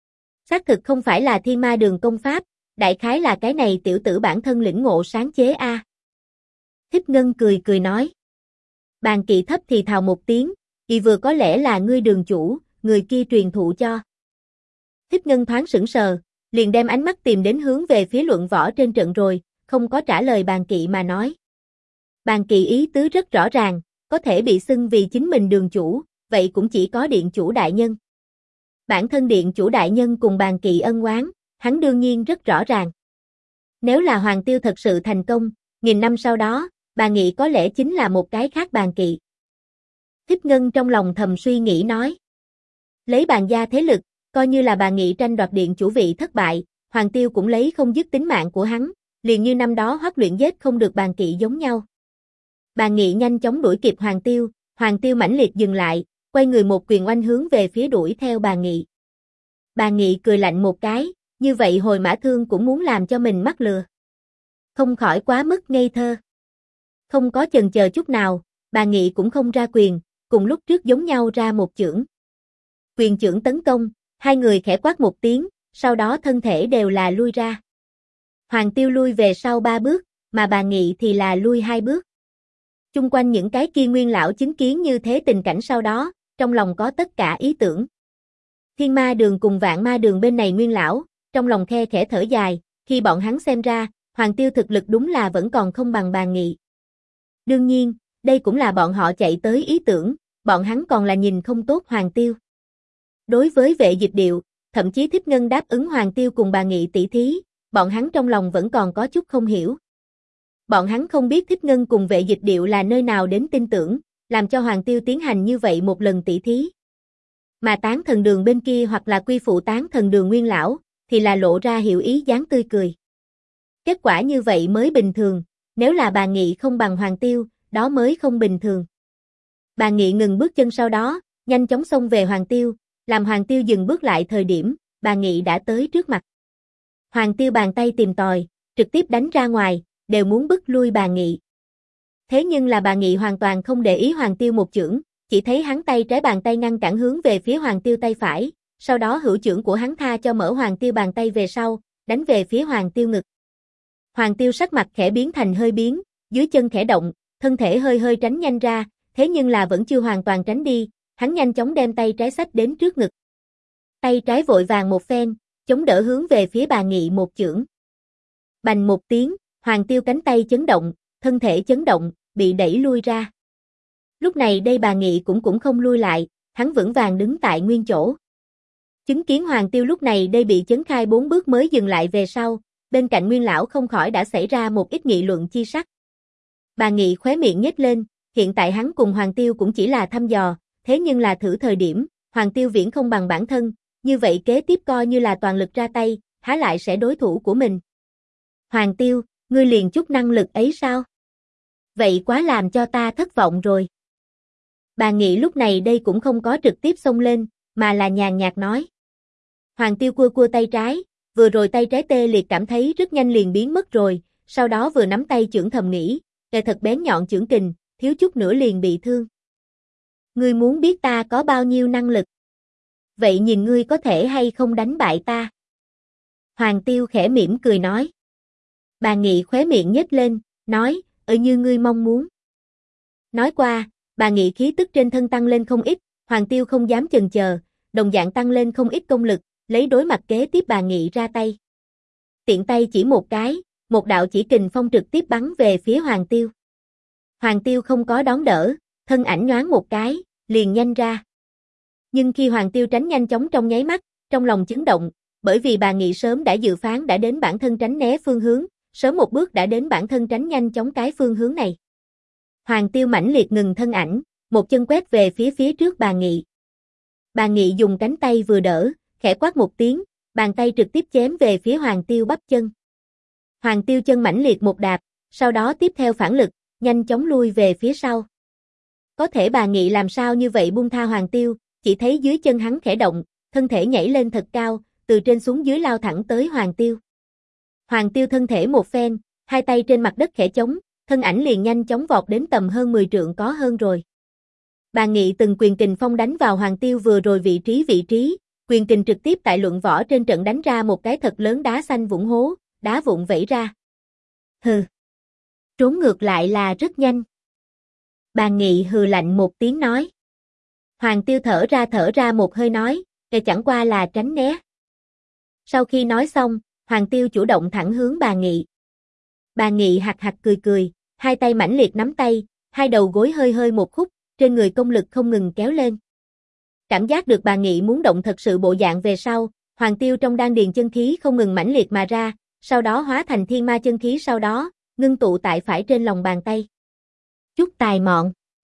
Xác thực không phải là Thiên Ma Đường công pháp, đại khái là cái này tiểu tử bản thân lĩnh ngộ sáng chế a. Thích Ngân cười cười nói. Bàn Kỵ thấp thì thào một tiếng, y vừa có lẽ là ngươi đường chủ, người kia truyền thụ cho. Thích Ngân thoáng sững sờ, liền đem ánh mắt tìm đến hướng về phía luận võ trên trận rồi, không có trả lời Bàn Kỵ mà nói. Bàn Kỵ ý tứ rất rõ ràng, có thể bị xưng vì chính mình đường chủ, vậy cũng chỉ có điện chủ đại nhân. Bản thân điện chủ đại nhân cùng Bàn Kỵ ân oán, hắn đương nhiên rất rõ ràng. Nếu là Hoàng Tiêu thật sự thành công, 1000 năm sau đó, Bà Nghị có lẽ chính là một cái khác Bàn Kỵ. Thích Ngân trong lòng thầm suy nghĩ nói. Lấy Bàn gia thế lực, coi như là Bà Nghị tranh đoạt điện chủ vị thất bại, Hoàng Tiêu cũng lấy không dứt tính mạng của hắn, liền như năm đó Hoắc Luyện giết không được Bàn Kỵ giống nhau. Bà Nghị nhanh chóng đuổi kịp Hoàng Tiêu mãnh liệt dừng lại, quay người một quyền oanh hướng về phía đuổi theo Bà Nghị. Bà Nghị cười lạnh một cái, như vậy hồi mã thương cũng muốn làm cho mình mắc lừa. Không khỏi quá mức ngây thơ. Không có chần chờ chút nào, Bà Nghị cũng không ra quyền, cùng lúc trước giống nhau ra một chưởng. Quyền chưởng tấn công, hai người khẽ quát một tiếng, sau đó thân thể đều là lui ra. Hoàng Tiêu lui về sau 3 bước, mà Bà Nghị thì là lui 2 bước. Chung quanh những cái kia nguyên lão chứng kiến như thế tình cảnh sau đó, trong lòng có tất cả ý tưởng. Thiên Ma Đường cùng Vạn Ma Đường bên này nguyên lão, trong lòng khe khẽ thở dài, khi bọn hắn xem ra, Hoàng Tiêu thực lực đúng là vẫn còn không bằng Bà Nghị. Đương nhiên, đây cũng là bọn họ chạy tới ý tưởng, bọn hắn còn là nhìn không tốt Hoàng Tiêu. Đối với Vệ Dịch Điệu, thậm chí Thích Ngân đáp ứng Hoàng Tiêu cùng Bà Nghị tỷ thí, bọn hắn trong lòng vẫn còn có chút không hiểu. Bọn hắn không biết Thích Ngân cùng Vệ Dịch Điệu là nơi nào đến tin tưởng, làm cho Hoàng Tiêu tiến hành như vậy một lần tỷ thí. Mà Tán Thần Đường bên kia hoặc là quy phụ Tán Thần Đường nguyên lão, thì là lộ ra hiểu ý dáng tươi cười. Kết quả như vậy mới bình thường, nếu là Bà Nghị không bằng Hoàng Tiêu, đó mới không bình thường. Bà Nghị ngừng bước chân sau đó, nhanh chóng xông về Hoàng Tiêu, làm Hoàng Tiêu dừng bước lại thời điểm, Bà Nghị đã tới trước mặt. Hoàng Tiêu bàn tay tìm tòi, trực tiếp đánh ra ngoài, đều muốn bức lui Bà Nghị. Thế nhưng là Bà Nghị hoàn toàn không để ý Hoàng Tiêu một chưởng, chỉ thấy hắn tay trái bàn tay ngăn cản hướng về phía Hoàng Tiêu tay phải, sau đó hữu chưởng của hắn tha cho mở Hoàng Tiêu bàn tay về sau, đánh về phía Hoàng Tiêu ngực. Hoàng Tiêu sắc mặt khẽ biến thành hơi biến, dưới chân khẽ động, thân thể hơi hơi tránh nhanh ra, thế nhưng là vẫn chưa hoàn toàn tránh đi, hắn nhanh chóng đem tay trái xách đến trước ngực. Tay trái vội vàng một phen, chống đỡ hướng về phía Bà Nghị một chưởng. Bành một tiếng, Hoàng Tiêu cánh tay chấn động, thân thể chấn động, bị đẩy lui ra. Lúc này đây Bà Nghị cũng không lui lại, hắn vững vàng đứng tại nguyên chỗ. Chứng kiến Hoàng Tiêu lúc này đây bị chấn khai 4 bước mới dừng lại về sau, bên cạnh nguyên lão không khỏi đã xảy ra một ít nghị luận chi sắc. Bà Nghị khóe miệng nhếch lên, hiện tại hắn cùng Hoàng Tiêu cũng chỉ là thăm dò, thế nhưng là thử thời điểm, Hoàng Tiêu viễn không bằng bản thân, như vậy kế tiếp coi như là toàn lực ra tay, há lại sẽ đối thủ của mình. Hoàng Tiêu, ngươi liền chút năng lực ấy sao? Vậy quá làm cho ta thất vọng rồi. Bà Nghị lúc này đây cũng không có trực tiếp xông lên, mà là nhàn nhạt nói. Hoàng Tiêu cua cua tay trái, vừa rồi tay trái tê liệt cảm thấy rất nhanh liền biến mất rồi, sau đó vừa nắm tay chưởng thầm nghĩ, kề thật bén nhọn chưởng kình, thiếu chút nữa liền bị thương. Ngươi muốn biết ta có bao nhiêu năng lực? Vậy nhìn ngươi có thể hay không đánh bại ta? Hoàng Tiêu khẽ mỉm cười nói. Bà Nghị khóe miệng nhếch lên, nói, như ngươi mong muốn. Nói qua, Bà Nghị khí tức trên thân tăng lên không ít, Hoàng Tiêu không dám chần chờ, đồng dạng tăng lên không ít công lực, lấy đối mặt kế tiếp Bà Nghị ra tay. tiện tay chỉ một cái, một đạo chỉ kình phong trực tiếp bắn về phía Hoàng Tiêu. Hoàng Tiêu không có đón đỡ, thân ảnh nhoáng một cái, liền nhanh ra. Nhưng khi Hoàng Tiêu tránh nhanh chóng trong nháy mắt, trong lòng chấn động, bởi vì bà Nghị sớm đã dự phán đã đến bản thân tránh né phương hướng, sớm một bước đã đến bản thân tránh nhanh chóng cái phương hướng này. Hoàng Tiêu mãnh liệt ngừng thân ảnh, một chân quét về phía trước bà Nghị. Bà Nghị dùng cánh tay vừa đỡ, khẽ quát một tiếng, bàn tay trực tiếp chém về phía Hoàng Tiêu bắp chân. Hoàng Tiêu chân mãnh liệt một đạp, sau đó tiếp theo phản lực, nhanh chóng lui về phía sau. Có thể bà Nghị làm sao như vậy buông tha Hoàng Tiêu, chỉ thấy dưới chân hắn khẽ động, thân thể nhảy lên thật cao, từ trên xuống dưới lao thẳng tới Hoàng Tiêu. Hoàng Tiêu thân thể một phen, hai tay trên mặt đất khẽ chống, thân ảnh liền nhanh chóng vọt đến tầm hơn 10 trượng có hơn rồi. Bà Nghị từng quyền kình phong đánh vào Hoàng Tiêu vừa rồi vị trí, quyền kình trực tiếp tại luận võ trên trận đánh ra một cái thật lớn đá xanh vũng hố, đá vụn vẩy ra. Hừ. Trốn ngược lại là rất nhanh. Bà Nghị hừ lạnh một tiếng nói. Hoàng Tiêu thở ra một hơi nói, chẳng qua là tránh né. Sau khi nói xong, Hoàng Tiêu chủ động thẳng hướng bà Nghị. Bà Nghị hạc hạc cười, hai tay mãnh liệt nắm tay, hai đầu gối hơi một khúc, trên người công lực không ngừng kéo lên. Cảm giác được bà Nghị muốn động thật sự bộ dạng về sau, Hoàng Tiêu trong đan điền chân khí không ngừng mãnh liệt mà ra, sau đó hóa thành thiên ma chân khí sau đó, ngưng tụ tại phải trên lòng bàn tay. Chút tài mọn.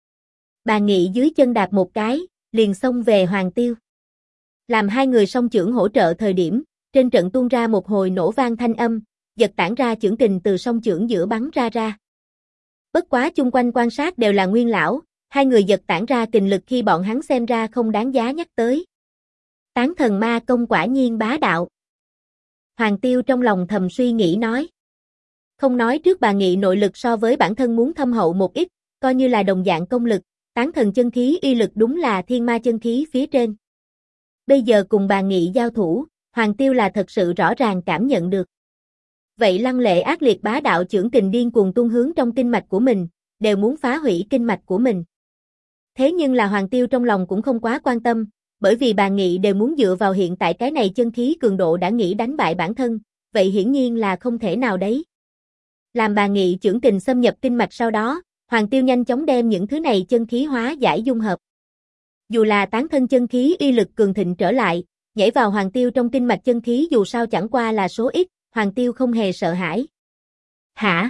Bà Nghị dưới chân đạp một cái, liền xông về Hoàng Tiêu. Làm hai người song chưởng hỗ trợ thời điểm, trên trận tuôn ra một hồi nổ vang thanh âm, giật tản ra chưởng kình từ song chưởng giữa bắn ra. Bất quá chung quanh quan sát đều là nguyên lão, hai người giật tản ra kình lực khi bọn hắn xem ra không đáng giá nhắc tới. Tán thần ma công quả nhiên bá đạo. Hoàng Tiêu trong lòng thầm suy nghĩ nói. Không nói trước bà Nghị nội lực so với bản thân muốn thâm hậu một ít, coi như là đồng dạng công lực, tán thần chân khí uy lực đúng là thiên ma chân khí phía trên. Bây giờ cùng bà Nghị giao thủ, Hoàng Tiêu là thật sự rõ ràng cảm nhận được. Vậy lăng lệ ác liệt bá đạo chưởng kình điên cuồng tuôn hướng trong kinh mạch của mình, đều muốn phá hủy kinh mạch của mình. Thế nhưng là Hoàng Tiêu trong lòng cũng không quá quan tâm, bởi vì bà Nghị đều muốn dựa vào hiện tại cái này chân khí cường độ đã nghĩ đánh bại bản thân, vậy hiển nhiên là không thể nào đấy. Làm bà Nghị chưởng kình xâm nhập kinh mạch sau đó, Hoàng Tiêu nhanh chóng đem những thứ này chân khí hóa giải dung hợp. Dù là tán thân chân khí uy lực cường thịnh trở lại, nhảy vào Hoàng Tiêu trong kinh mạch chân khí dù sao chẳng qua là số ít, Hoàng Tiêu không hề sợ hãi. Hả?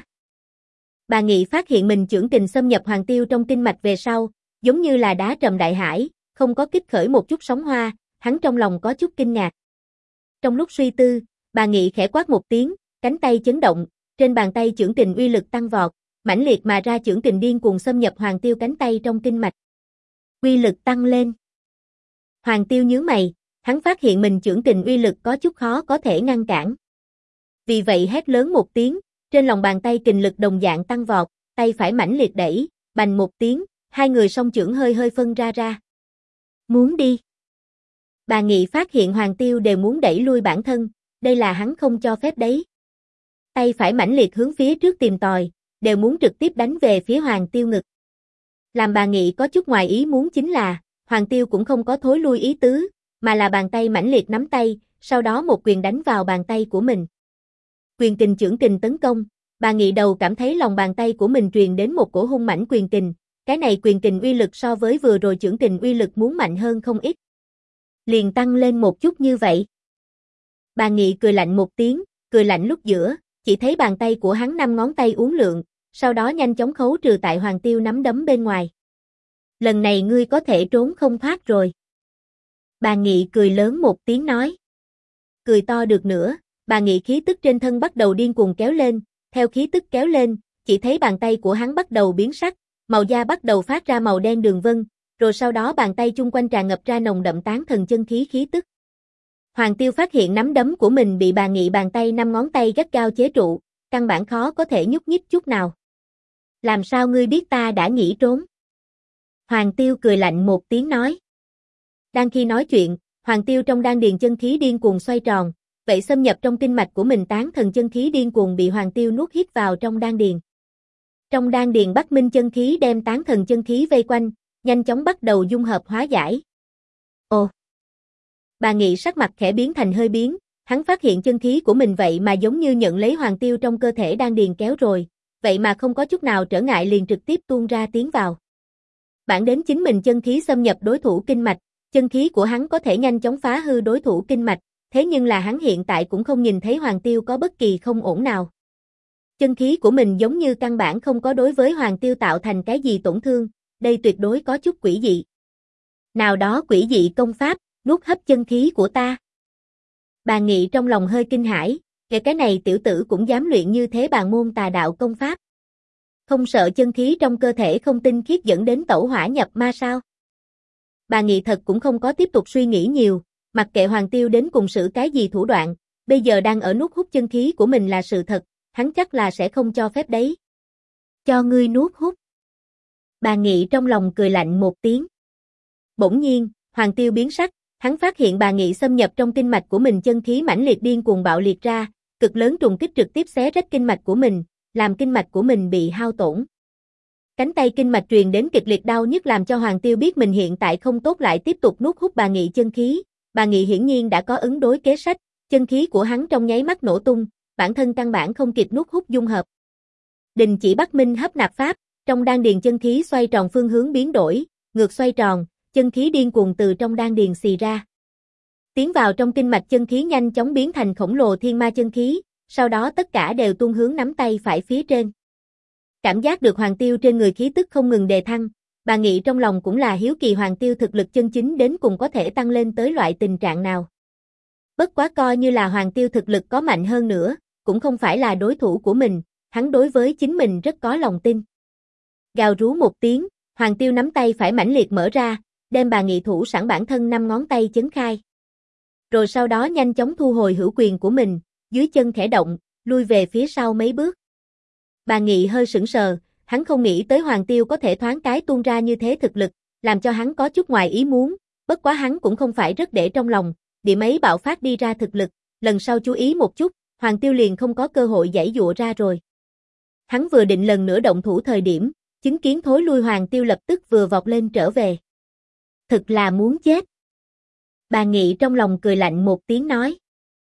Bà Nghị phát hiện mình chưởng kình xâm nhập Hoàng Tiêu trong kinh mạch về sau, giống như là đá trầm đại hải, không có kích khởi một chút sóng hoa, hắn trong lòng có chút kinh ngạc. Trong lúc suy tư, bà Nghị khẽ quát một tiếng, cánh tay chấn động, trên bàn tay chưởng kình uy lực tăng vọt, mãnh liệt mà ra chưởng kình điên cuồng xâm nhập Hoàng Tiêu cánh tay trong kinh mạch. Uy lực tăng lên. Hoàng Tiêu nhướng mày, hắn phát hiện mình chưởng kình uy lực có chút khó có thể ngăn cản. Vì vậy hét lớn một tiếng, trên lòng bàn tay kình lực đồng dạng tăng vọt, tay phải mãnh liệt đẩy, bành một tiếng, hai người song chưởng hơi phân ra. Muốn đi. Bà Nghị phát hiện Hoàng Tiêu đều muốn đẩy lui bản thân, đây là hắn không cho phép đấy. Tay phải mãnh liệt hướng phía trước tìm tòi, đều muốn trực tiếp đánh về phía Hoàng Tiêu ngực. Làm bà Nghị có chút ngoài ý muốn chính là, Hoàng Tiêu cũng không có thối lui ý tứ, mà là bàn tay mãnh liệt nắm tay, sau đó một quyền đánh vào bàn tay của mình. Quyền kình chưởng kình tấn công, bà Nghị đầu cảm thấy lòng bàn tay của mình truyền đến một cổ hung mãnh quyền kình, cái này quyền kình uy lực so với vừa rồi chưởng kình uy lực muốn mạnh hơn không ít. Liền tăng lên một chút như vậy. Bà Nghị cười lạnh một tiếng, cười lạnh lúc giữa, chỉ thấy bàn tay của hắn 5 ngón tay uốn lượn, sau đó nhanh chóng khấu trừ tại Hoàng Tiêu nắm đấm bên ngoài. Lần này ngươi có thể trốn không thoát rồi. Bà Nghị cười lớn một tiếng nói. Cười to được nữa, bà Nghị khí tức trên thân bắt đầu điên cuồng kéo lên, theo khí tức kéo lên, chỉ thấy bàn tay của hắn bắt đầu biến sắc, màu da bắt đầu phát ra màu đen đường vân, rồi sau đó bàn tay chung quanh tràn ngập ra nồng đậm tán thần chân khí khí tức. Hoàng Tiêu phát hiện nắm đấm của mình bị bà Nghị bàn tay 5 ngón tay gắt gao chế trụ, căn bản khó có thể nhúc nhích chút nào. Làm sao ngươi biết ta đã nghĩ trốn? Hoàng Tiêu cười lạnh một tiếng nói. Đang khi nói chuyện, Hoàng Tiêu trong đan điền chân khí điên cuồng xoay tròn, vậy xâm nhập trong kinh mạch của mình tán thần chân khí điên cuồng bị Hoàng Tiêu nuốt hít vào trong đan điền. Trong đan điền Bắc Minh chân khí đem tán thần chân khí vây quanh, nhanh chóng bắt đầu dung hợp hóa giải. Ồ! Bà Nghị sắc mặt khẽ biến thành hơi biến, Hắn phát hiện chân khí của mình vậy mà giống như nhận lấy hoàng tiêu trong cơ thể đan điền kéo rồi, vậy mà không có chút nào trở ngại liền trực tiếp tuôn ra tiến vào. Bản đến chính mình chân khí xâm nhập đối thủ kinh mạch, chân khí của hắn có thể nhanh chóng phá hư đối thủ kinh mạch, thế nhưng là hắn hiện tại cũng không nhìn thấy hoàng tiêu có bất kỳ không ổn nào. Chân khí của mình giống như căn bản không có đối với hoàng tiêu tạo thành cái gì tổn thương, đây tuyệt đối có chút quỷ dị. Nào đó quỷ dị công pháp, nuốt hấp chân khí của ta. Bà Nghị trong lòng hơi kinh hãi, cái này tiểu tử cũng dám luyện như thế bàn môn tà đạo công pháp. Không sợ chân khí trong cơ thể không tinh khiết dẫn đến tẩu hỏa nhập ma sao? Bà Nghị thật cũng không có tiếp tục suy nghĩ nhiều, mặc kệ hoàng tiêu đến cùng sử cái gì thủ đoạn, bây giờ đang ở nuốt hút chân khí của mình là sự thật, hắn chắc là sẽ không cho phép đấy. Cho ngươi nuốt hút. Bà Nghị trong lòng cười lạnh một tiếng. Bỗng nhiên, hoàng tiêu biến sắc, hắn phát hiện bà Nghị xâm nhập trong kinh mạch của mình chân khí mãnh liệt điên cuồng bạo liệt ra, cực lớn trùng kích trực tiếp xé rách kinh mạch của mình, làm kinh mạch của mình bị hao tổn. Cánh tay kinh mạch truyền đến kịch liệt đau nhức làm cho hoàng tiêu biết mình hiện tại không tốt lại tiếp tục nuốt hút bà Nghị chân khí, bà Nghị hiển nhiên đã có ứng đối kế sách, chân khí của hắn trong nháy mắt nổ tung, bản thân căn bản không kịp nuốt hút dung hợp. Đình chỉ Bắc Minh hấp nạp pháp, trong đan điền chân khí xoay tròn phương hướng biến đổi, ngược xoay tròn, chân khí điên cuồng từ trong đan điền xì ra. Tiến vào trong kinh mạch chân khí nhanh chóng biến thành khổng lồ thiên ma chân khí, sau đó tất cả đều tuôn hướng nắm tay phải phía trên. Cảm giác được hoàng tiêu trên người khí tức không ngừng đề thăng, bà Nghị trong lòng cũng là hiếu kỳ hoàng tiêu thực lực chân chính đến cùng có thể tăng lên tới loại tình trạng nào. Bất quá coi như là hoàng tiêu thực lực có mạnh hơn nữa, cũng không phải là đối thủ của mình, hắn đối với chính mình rất có lòng tin. Gào rú một tiếng, hoàng tiêu nắm tay phải mãnh liệt mở ra, đem bà Nghị thủ sẵn bản thân 5 ngón tay chấn khai. Rồi sau đó nhanh chóng thu hồi hữu quyền của mình, dưới chân khẽ động, lui về phía sau mấy bước. Bà Nghị hơi sững sờ, hắn không nghĩ tới hoàng tiêu có thể thoáng cái tuôn ra như thế thực lực, làm cho hắn có chút ngoài ý muốn, bất quá hắn cũng không phải rất để trong lòng, điểm ấy bạo phát đi ra thực lực, lần sau chú ý một chút, hoàng tiêu liền không có cơ hội giãy giụa ra rồi. Hắn vừa định lần nữa động thủ thời điểm, chứng kiến thối lui hoàng tiêu lập tức vừa vọt lên trở về. Thực là muốn chết. Bà Nghị trong lòng cười lạnh một tiếng nói.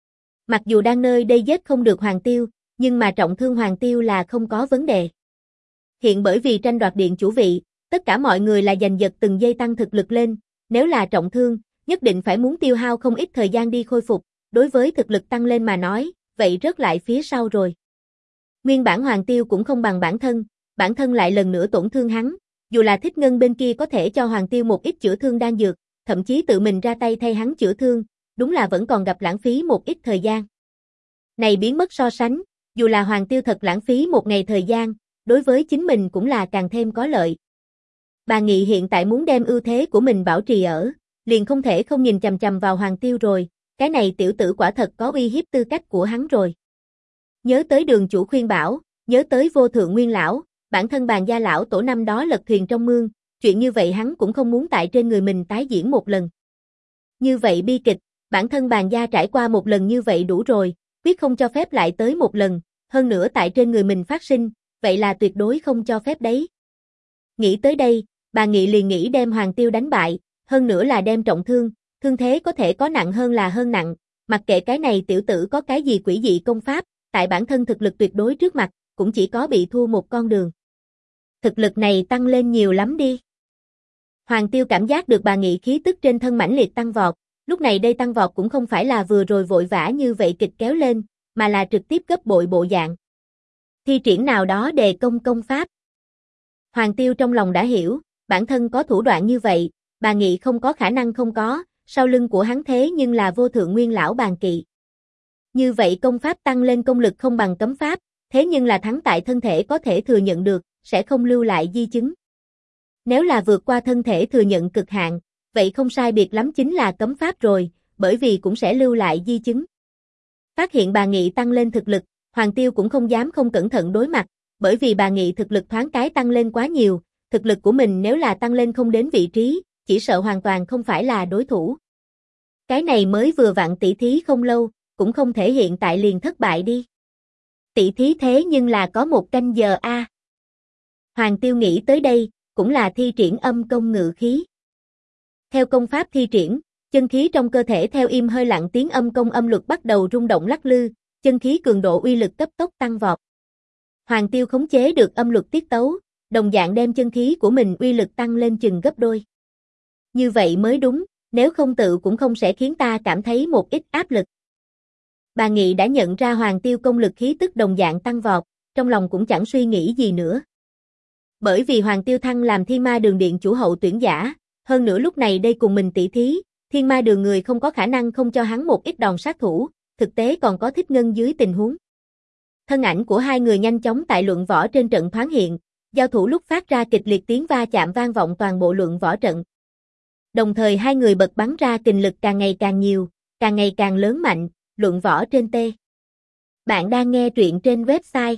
Mặc dù đang nơi đây giết không được hoàng tiêu, nhưng mà trọng thương hoàng tiêu là không có vấn đề. Hiện bởi vì tranh đoạt điện chủ vị, tất cả mọi người là giành giật từng giây tăng thực lực lên, nếu là trọng thương, nhất định phải muốn tiêu hao không ít thời gian đi khôi phục, đối với thực lực tăng lên mà nói, vậy rớt lại phía sau rồi. Nguyên bản hoàng tiêu cũng không bằng bản thân lại lần nữa tổn thương hắn, dù là Thích Ngân bên kia có thể cho hoàng tiêu một ít chữa thương đan dược, thậm chí tự mình ra tay thay hắn chữa thương, đúng là vẫn còn gặp lãng phí một ít thời gian. Này biến mất so sánh, dù là hoàng tiêu thật lãng phí một ngày thời gian, đối với chính mình cũng là càng thêm có lợi. Bà Nghị hiện tại muốn đem ưu thế của mình bảo trì ở, liền không thể không nhìn chằm chằm vào hoàng tiêu rồi, cái này tiểu tử quả thật có uy hiếp tư cách của hắn rồi. Nhớ tới đường chủ khuyên bảo, nhớ tới vô thượng nguyên lão, bản thân Bàn gia lão tổ năm đó lật thuyền trong mương, chuyện như vậy hắn cũng không muốn tại trên người mình tái diễn một lần. Như vậy bi kịch, bản thân Bàn gia trải qua một lần như vậy đủ rồi, quyết không cho phép lại tới một lần, hơn nữa tại trên người mình phát sinh, vậy là tuyệt đối không cho phép đấy. Nghĩ tới đây, bà Nghị liền nghĩ đem hoàng tiêu đánh bại, hơn nữa là đem trọng thương, thương thế có thể có nặng hơn là hơn nặng, mặc kệ cái này tiểu tử có cái gì quỷ dị công pháp, tại bản thân thực lực tuyệt đối trước mặt, cũng chỉ có bị thua một con đường. Thực lực này tăng lên nhiều lắm đi. Hoàng tiêu cảm giác được bà Nghị khí tức trên thân mãnh liệt tăng vọt, lúc này đây tăng vọt cũng không phải là vừa rồi vội vã như vậy kịch kéo lên, mà là trực tiếp gấp bội bộ dạng. Thi triển nào đó đề công pháp. Hoàng tiêu trong lòng đã hiểu, bản thân có thủ đoạn như vậy, bà Nghị không có khả năng không có, sau lưng của hắn thế nhưng là vô thượng nguyên lão Bàn Kỵ. Như vậy công pháp tăng lên công lực không bằng cấm pháp, thế nhưng là thắng tại thân thể có thể thừa nhận được, sẽ không lưu lại di chứng. Nếu là vượt qua thân thể thừa nhận cực hạn, vậy không sai biệt lắm chính là cấm pháp rồi, bởi vì cũng sẽ lưu lại di chứng. Phát hiện bà Nghị tăng lên thực lực, Hoàng Tiêu cũng không dám không cẩn thận đối mặt, bởi vì bà Nghị thực lực thoáng cái tăng lên quá nhiều, thực lực của mình nếu là tăng lên không đến vị trí, chỉ sợ hoàn toàn không phải là đối thủ. Cái này mới vừa vặn tỷ thí không lâu, cũng không thể hiện tại liền thất bại đi. Tỷ thí thế nhưng là có 1 canh giờ a. Hoàng Tiêu nghĩ tới đây, cũng là thi triển âm công ngự khí. Theo công pháp thi triển, Chân khí trong cơ thể theo im hơi lặng tiếng âm công âm luật bắt đầu rung động lắc lư, chân khí cường độ uy lực cấp tốc tăng vọt. Hoàng Tiêu khống chế được âm luật tiết tấu, đồng dạng đem chân khí của mình uy lực tăng lên chừng gấp đôi. Như vậy mới đúng, nếu không tự cũng không sẽ khiến ta cảm thấy một ít áp lực. Bà Nghị đã nhận ra Hoàng Tiêu công lực khí tức đồng dạng tăng vọt, trong lòng cũng chẳng suy nghĩ gì nữa. Bởi vì Hoàng Tiêu thăng làm Thiên Ma Đường điện chủ hậu tuyển giả, hơn nữa lúc này đây cùng mình tỷ thí, Thiên Ma Đường người không có khả năng không cho hắn một ít đòn sát thủ, thực tế còn có Thích Ngân dưới tình huống. Thân ảnh của hai người nhanh chóng tại luận võ trên trận thoáng hiện, giao thủ lúc phát ra kịch liệt tiếng va chạm vang vọng toàn bộ luận võ trận. Đồng thời hai người bật bắn ra kình lực càng ngày càng nhiều, càng ngày càng lớn mạnh, luận võ trên T. Bạn đang nghe truyện trên website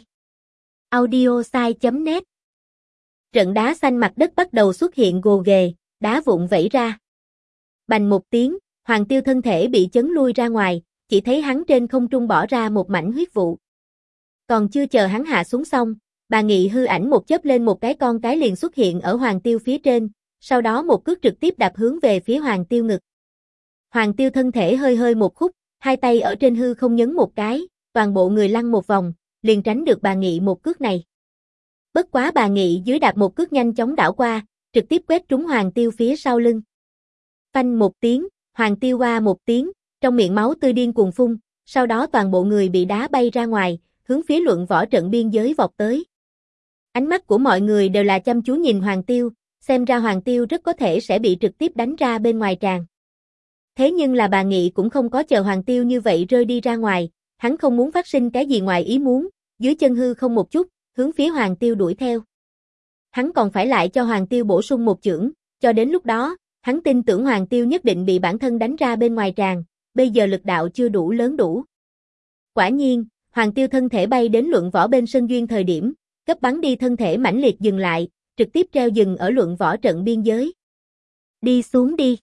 audiosai.net. Trận đá xanh mặt đất bắt đầu xuất hiện gồ ghề, đá vụn vẩy ra. Bành một tiếng, Hoàng Tiêu thân thể bị chấn lui ra ngoài, chỉ thấy hắn trên không trung bỏ ra một mảnh huyết vụ. Còn chưa chờ hắn hạ xuống xong, bà Nghị hư ảnh một chớp lên một cái con cái liền xuất hiện ở Hoàng Tiêu phía trên, sau đó một cước trực tiếp đạp hướng về phía Hoàng Tiêu ngực. Hoàng Tiêu thân thể hơi hơi một khúc, hai tay ở trên hư không nhấn một cái, toàn bộ người lăn một vòng, liền tránh được bà Nghị một cước này. Bất quá bà Nghị dưới đạp một cước nhanh chóng đảo qua, trực tiếp quét trúng Hoàng Tiêu phía sau lưng. Phanh một tiếng, Hoàng Tiêu qua một tiếng, trong miệng máu tươi điên cuồng phun, sau đó toàn bộ người bị đá bay ra ngoài, hướng phía luận võ trận biên giới vọt tới. Ánh mắt của mọi người đều là chăm chú nhìn Hoàng Tiêu, xem ra Hoàng Tiêu rất có thể sẽ bị trực tiếp đánh ra bên ngoài tràng. Thế nhưng là bà Nghị cũng không có chờ Hoàng Tiêu như vậy rơi đi ra ngoài, hắn không muốn phát sinh cái gì ngoài ý muốn, dưới chân hư không một chút, hướng phía Hoàng Tiêu đuổi theo. Hắn còn phải lại cho Hoàng Tiêu bổ sung một chưởng, cho đến lúc đó, hắn tin tưởng Hoàng Tiêu nhất định bị bản thân đánh ra bên ngoài tràng, bây giờ lực đạo chưa đủ lớn đủ. Quả nhiên, Hoàng Tiêu thân thể bay đến luận võ bên sân duyên thời điểm, cấp bắn đi thân thể mãnh liệt dừng lại, trực tiếp treo dừng ở luận võ trận biên giới. Đi xuống đi.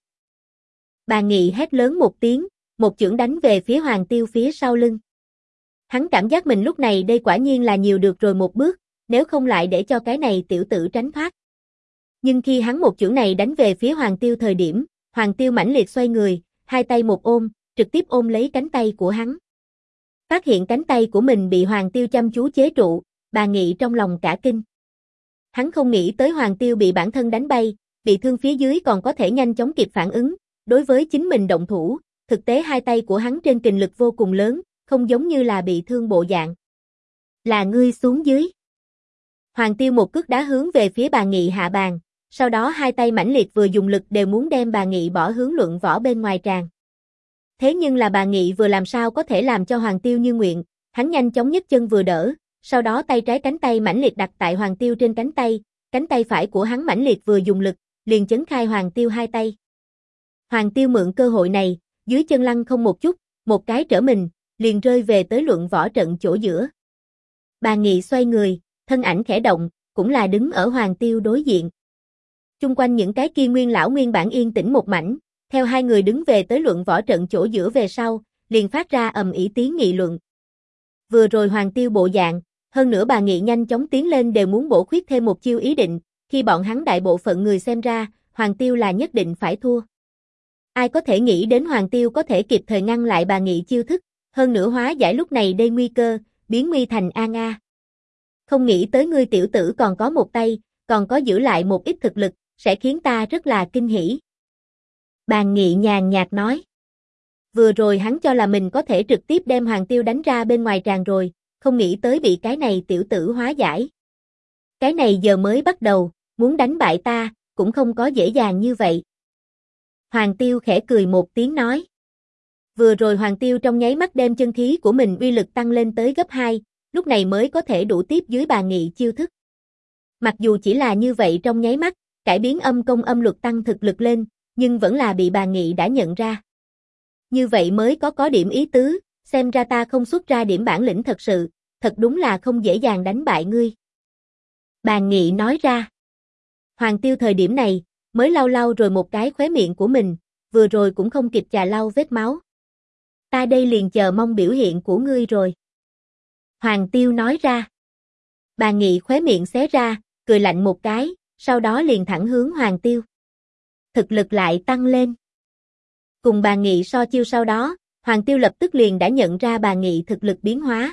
Bà Nghị hét lớn một tiếng, một chưởng đánh về phía Hoàng Tiêu phía sau lưng. Hắn cảm giác mình lúc này đây quả nhiên là nhiều được rồi một bước, nếu không lại để cho cái này tiểu tử tránh thoát. Nhưng khi hắn một chưởng này đánh về phía Hoàng Tiêu thời điểm, Hoàng Tiêu mãnh liệt xoay người, hai tay một ôm, trực tiếp ôm lấy cánh tay của hắn. Phát hiện cánh tay của mình bị Hoàng Tiêu chăm chú chế trụ, bà Nghị trong lòng cả kinh. Hắn không nghĩ tới Hoàng Tiêu bị bản thân đánh bay, bị thương phía dưới còn có thể nhanh chóng kịp phản ứng, đối với chính mình động thủ, thực tế hai tay của hắn trên kình lực vô cùng lớn, không giống như là bị thương bộ dạng. Là ngươi xuống dưới. Hoàng Tiêu một cước đá hướng về phía bà Nghị hạ bàn, sau đó hai tay mãnh liệt vừa dùng lực đều muốn đem bà Nghị bỏ hướng luận võ bên ngoài tràng. Thế nhưng là bà Nghị vừa làm sao có thể làm cho Hoàng Tiêu như nguyện, hắn nhanh chóng nhấc chân vừa đỡ, sau đó tay trái cánh tay mãnh liệt đặt tại Hoàng Tiêu trên cánh tay phải của hắn mãnh liệt vừa dùng lực, liền chấn khai Hoàng Tiêu hai tay. Hoàng Tiêu mượn cơ hội này, dưới chân lăn không một chút, một cái trở mình, liền rơi về tới luận võ trận chỗ giữa. Bà Nghị xoay người, thân ảnh khẽ động, cũng là đứng ở Hoàng Tiêu đối diện. Chung quanh những cái kia nguyên lão nguyên bản yên tĩnh một mảnh, theo hai người đứng về tới luận võ trận chỗ giữa về sau, liền phát ra ầm ĩ tiếng nghị luận. Vừa rồi Hoàng Tiêu bộ dạng, hơn nữa bà Nghị nhanh chóng tiến lên đều muốn bổ khuyết thêm một chiêu ý định, khi bọn hắn đại bộ phận người xem ra, Hoàng Tiêu là nhất định phải thua. Ai có thể nghĩ đến Hoàng Tiêu có thể kịp thời ngăn lại bà Nghị chiêu thức, hơn nữa hóa giải lúc này đây nguy cơ, biến nguy thành an a. Không nghĩ tới ngươi tiểu tử còn có một tay, còn có giữ lại một ít thực lực, sẽ khiến ta rất là kinh hỉ. Bà Nghị nhàn nhạt nói. Vừa rồi hắn cho là mình có thể trực tiếp đem Hoàng Tiêu đánh ra bên ngoài tràng rồi, không nghĩ tới bị cái này tiểu tử hóa giải. Cái này giờ mới bắt đầu, muốn đánh bại ta, cũng không có dễ dàng như vậy. Hoàng Tiêu khẽ cười một tiếng nói. Vừa rồi Hoàng Tiêu trong nháy mắt đem chân khí của mình uy lực tăng lên tới gấp 2, lúc này mới có thể đủ tiếp dưới bà Nghị chiêu thức. Mặc dù chỉ là như vậy trong nháy mắt, cải biến âm công âm luật tăng thực lực lên, nhưng vẫn là bị bà Nghị đã nhận ra. Như vậy mới có điểm ý tứ, xem ra ta không xuất ra điểm bản lĩnh thật sự, thật đúng là không dễ dàng đánh bại ngươi. Bà Nghị nói ra. Hoàng Tiêu thời điểm này, mới lau lau rồi một cái khóe miệng của mình, vừa rồi cũng không kịp chà lau vết máu. Ta đây liền chờ mong biểu hiện của ngươi rồi. Hoàng Tiêu nói ra. Bà Nghị khóe miệng xé ra, cười lạnh một cái, sau đó liền thẳng hướng Hoàng Tiêu. Thực lực lại tăng lên. Cùng bà Nghị so chiêu sau đó, Hoàng Tiêu lập tức liền đã nhận ra bà Nghị thực lực biến hóa.